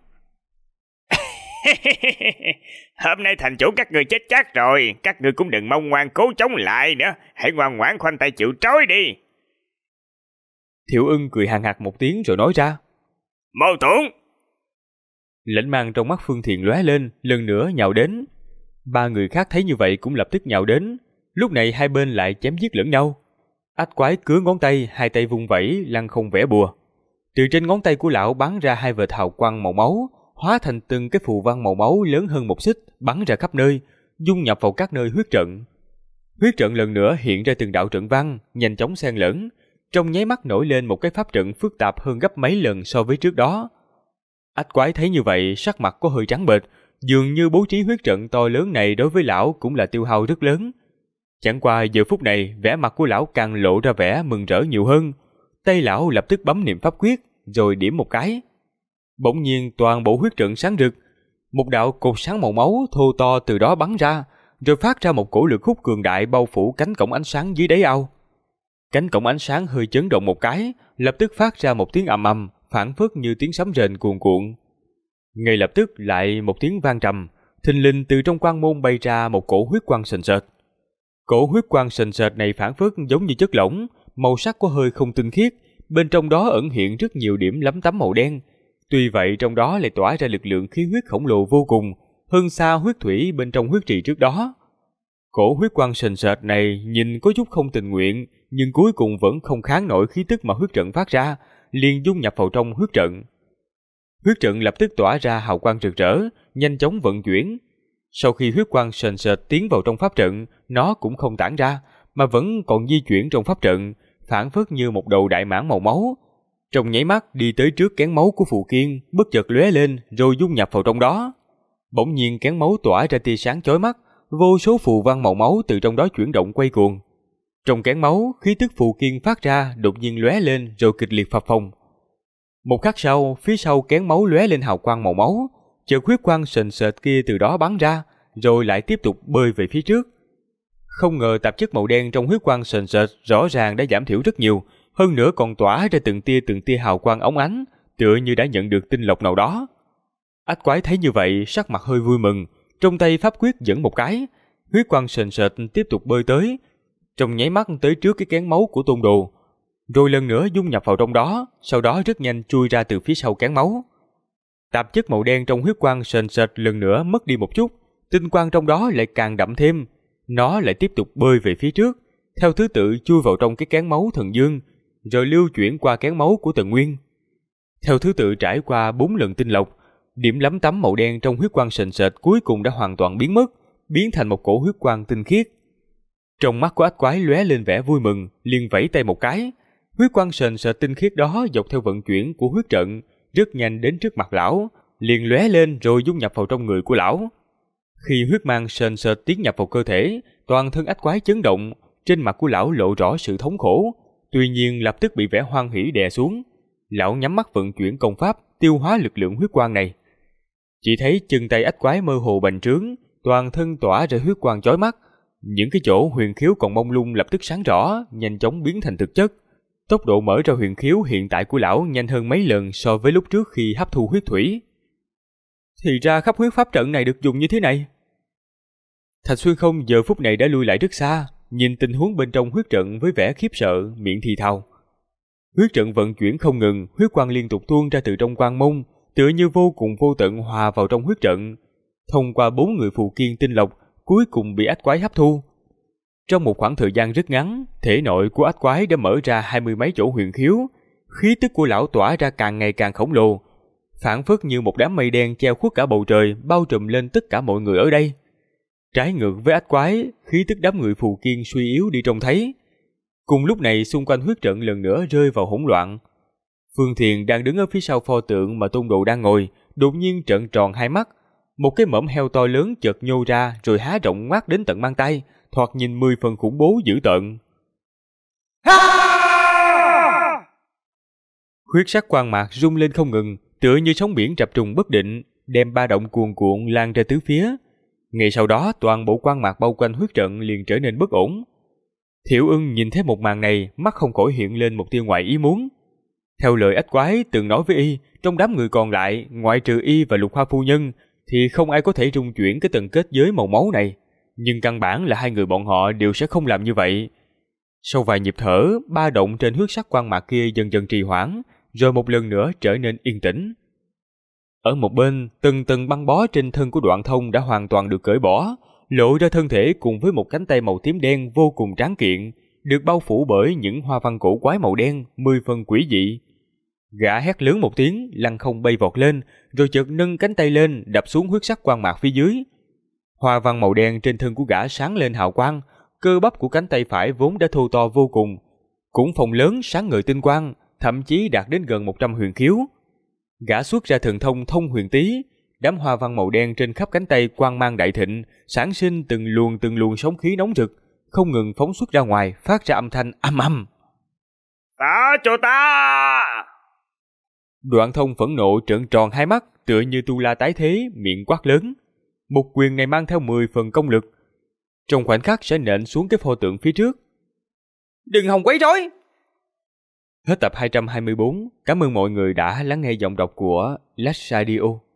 Hôm nay thành chủ các người chết chắc rồi, các người cũng đừng mong ngoan cố chống lại nữa, hãy ngoan ngoãn khoanh tay chịu trói đi. Thiệu Ưng cười hàn hạc một tiếng rồi nói ra. Mâu Tuẫn! Lãnh mang trong mắt Phương Thiền lóe lên, lần nữa nhào đến. 3 người khác thấy như vậy cũng lập tức nhào đến. Lúc này hai bên lại chém giết lẫn nhau. Ách quái cứa ngón tay, hai tay vung vẩy, lăng không vẽ bùa. Từ trên ngón tay của lão bắn ra 2 vệt hào quang màu máu, hóa thành từng cái phù văn màu máu lớn hơn 1 xích, bắn ra khắp nơi, dung nhập vào các nơi huyết trận. Huyết trận lần nữa hiện ra từng đạo trận văn, nhanh chóng xen lẫn, trong nháy mắt nổi lên một cái pháp trận phức tạp hơn gấp mấy lần so với trước đó. Ách quái thấy như vậy, sắc mặt có hơi trắng bệch, dường như bố trí huyết trận to lớn này đối với lão cũng là tiêu hao rất lớn. Chẳng qua giờ phút này, vẻ mặt của lão càng lộ ra vẻ mừng rỡ nhiều hơn. Tay lão lập tức bấm niệm pháp quyết, rồi điểm một cái. Bỗng nhiên toàn bộ huyết trận sáng rực, một đạo cột sáng màu máu thô to từ đó bắn ra, rồi phát ra một cổ lực hút cường đại bao phủ cánh cổng ánh sáng dưới đáy ao. Cánh cổng ánh sáng hơi chấn động một cái, lập tức phát ra một tiếng ầm ầm, phảng phất như tiếng sấm rền cuồn cuộn. Ngay lập tức lại một tiếng vang trầm, thình lình từ trong quan môn bay ra một cổ huyết quang sền sệt. Cổ huyết quang sền sệt này phảng phất giống như chất lỏng, màu sắc có hơi không tinh khiết, bên trong đó ẩn hiện rất nhiều điểm lấm tấm màu đen. Tuy vậy trong đó lại tỏa ra lực lượng khí huyết khổng lồ vô cùng, hơn xa huyết thủy bên trong huyết trì trước đó. Cổ huyết quang sền sệt này nhìn có chút không tình nguyện, nhưng cuối cùng vẫn không kháng nổi khí tức mà huyết trận phát ra, liền dung nhập vào trong huyết trận. Huyết trận lập tức tỏa ra hào quang rực rỡ, nhanh chóng vận chuyển. Sau khi huyết quang sền sệt tiến vào trong pháp trận, nó cũng không tản ra, mà vẫn còn di chuyển trong pháp trận, phảng phất như một đầu đại mãng màu máu. Trong nháy mắt đi tới trước kén máu của Phù Kiên, bất chợt lóe lên rồi dung nhập vào trong đó. Bỗng nhiên kén máu tỏa ra tia sáng chói mắt, vô số phù văn màu máu từ trong đó chuyển động quay cuồng. Trong kén máu, khí tức Phù Kiên phát ra đột nhiên lóe lên rồi kịch liệt phập phồng. Một khắc sau, phía sau kén máu lóe lên hào quang màu máu, chợt huyết quang sền sệt kia từ đó bắn ra, rồi lại tiếp tục bơi về phía trước. Không ngờ tạp chất màu đen trong huyết quang sền sệt rõ ràng đã giảm thiểu rất nhiều, hơn nữa còn tỏa ra từng tia hào quang óng ánh, tựa như đã nhận được tinh lọc nào đó. Ách quái thấy như vậy, sắc mặt hơi vui mừng, trong tay pháp quyết dẫn một cái, huyết quang sền sệt tiếp tục bơi tới, trong nháy mắt tới trước cái kén máu của Tôn Đồ, rồi lần nữa dung nhập vào trong đó, sau đó rất nhanh chui ra từ phía sau kén máu. Tạp chất màu đen trong huyết quang sền sệt lần nữa mất đi một chút, tinh quang trong đó lại càng đậm thêm, nó lại tiếp tục bơi về phía trước, theo thứ tự chui vào trong cái kén máu Thần Dương, rồi lưu chuyển qua kén máu của Tần Nguyên. Theo thứ tự trải qua 4 lần tinh lọc, điểm lấm tấm màu đen trong huyết quang sền sệt cuối cùng đã hoàn toàn biến mất, biến thành một cổ huyết quang tinh khiết. Trong mắt của Ách quái lóe lên vẻ vui mừng, liền vẫy tay một cái, huyết quang sền sệt tinh khiết đó dọc theo vận chuyển của huyết trận, rất nhanh đến trước mặt lão, liền lóe lên rồi dung nhập vào trong người của lão. Khi huyết mang sền sệt tiến nhập vào cơ thể, toàn thân Ách quái chấn động, trên mặt của lão lộ rõ sự thống khổ, tuy nhiên lập tức bị vẻ hoan hỉ đè xuống. Lão nhắm mắt vận chuyển công pháp, tiêu hóa lực lượng huyết quang này. Chỉ thấy chân tay Ách quái mơ hồ bành trướng, toàn thân tỏa ra huyết quang chói mắt, những cái chỗ huyền khiếu còn mông lung lập tức sáng rõ, nhanh chóng biến thành thực chất. Tốc độ mở ra huyền khiếu hiện tại của lão nhanh hơn mấy lần so với lúc trước khi hấp thu huyết thủy. Thì ra khắp huyết pháp trận này được dùng như thế này. Thạch Xuyên Không giờ phút này đã lui lại rất xa, nhìn tình huống bên trong huyết trận với vẻ khiếp sợ, miệng thì thào. Huyết trận vận chuyển không ngừng, huyết quang liên tục tuôn ra từ trong quan môn, tựa như vô cùng vô tận hòa vào trong huyết trận. Thông qua 4 người Phù Kiên tinh lọc, cuối cùng bị Ách quái hấp thu. Trong một khoảng thời gian rất ngắn, thể nội của Ách quái đã mở ra 20 mấy chỗ huyền khiếu, khí tức của lão tỏa ra càng ngày càng khổng lồ, phảng phất như một đám mây đen che khuất cả bầu trời, bao trùm lên tất cả mọi người ở đây. Trái ngược với Ách quái, khí tức đám người Phù Kiên suy yếu đi trông thấy. Cùng lúc này xung quanh huyết trận lần nữa rơi vào hỗn loạn. Phương Thiền đang đứng ở phía sau pho tượng mà Tôn Đồ đang ngồi, đột nhiên trợn tròn hai mắt, một cái mõm heo to lớn chợt nhô ra rồi há rộng ngoác đến tận mang tay, thoạt nhìn 10 phần khủng bố dữ tợn. Huyết sắc quang mạc rung lên không ngừng, tựa như sóng biển trập trùng bất định, đem ba động cuồn cuộn lan ra tứ phía. Ngay sau đó, toàn bộ quang mạc bao quanh huyết trận liền trở nên bất ổn. Thiệu Ưng nhìn thấy một màn này, mắt không khỏi hiện lên một tia ngoài ý muốn. Theo lời ách quái từng nói với y, trong đám người còn lại, ngoại trừ y và Lục Hoa phu nhân, thì không ai có thể rung chuyển cái tầng kết giới màu máu này. Nhưng căn bản là hai người bọn họ đều sẽ không làm như vậy. Sau vài nhịp thở, ba động trên huyết sắc quang mạc kia dần dần trì hoãn, rồi một lần nữa trở nên yên tĩnh. Ở một bên, từng tầng băng bó trên thân của Đoạn Thông đã hoàn toàn được cởi bỏ, lộ ra thân thể cùng với một cánh tay màu tím đen vô cùng tráng kiện, được bao phủ bởi những hoa văn cổ quái màu đen, 10 phần quỷ dị. Gã hét lớn một tiếng, lăng không bay vọt lên, rồi chợt nâng cánh tay lên, đập xuống huyết sắc quang mạc phía dưới. Hoa văn màu đen trên thân của gã sáng lên hào quang, cơ bắp của cánh tay phải vốn đã thô to vô cùng, cũng phồng lớn sáng ngời tinh quang, thậm chí đạt đến gần 100 huyền khiếu. Gã xuất ra thần thông thông huyền tí, đám hoa văn màu đen trên khắp cánh tay quang mang đại thịnh, sản sinh từng luồng sóng khí nóng rực, không ngừng phóng xuất ra ngoài, phát ra âm thanh âm âm. Phá cho ta! Đoạn Thông phẫn nộ trợn tròn hai mắt, tựa như tu la tái thế, miệng quát lớn. Một quyền này mang theo 10 phần công lực, trong khoảnh khắc sẽ nện xuống cái pho tượng phía trước. Đừng hòng quấy rối! Hết tập 224, cảm ơn mọi người đã lắng nghe giọng đọc của Lách Radio.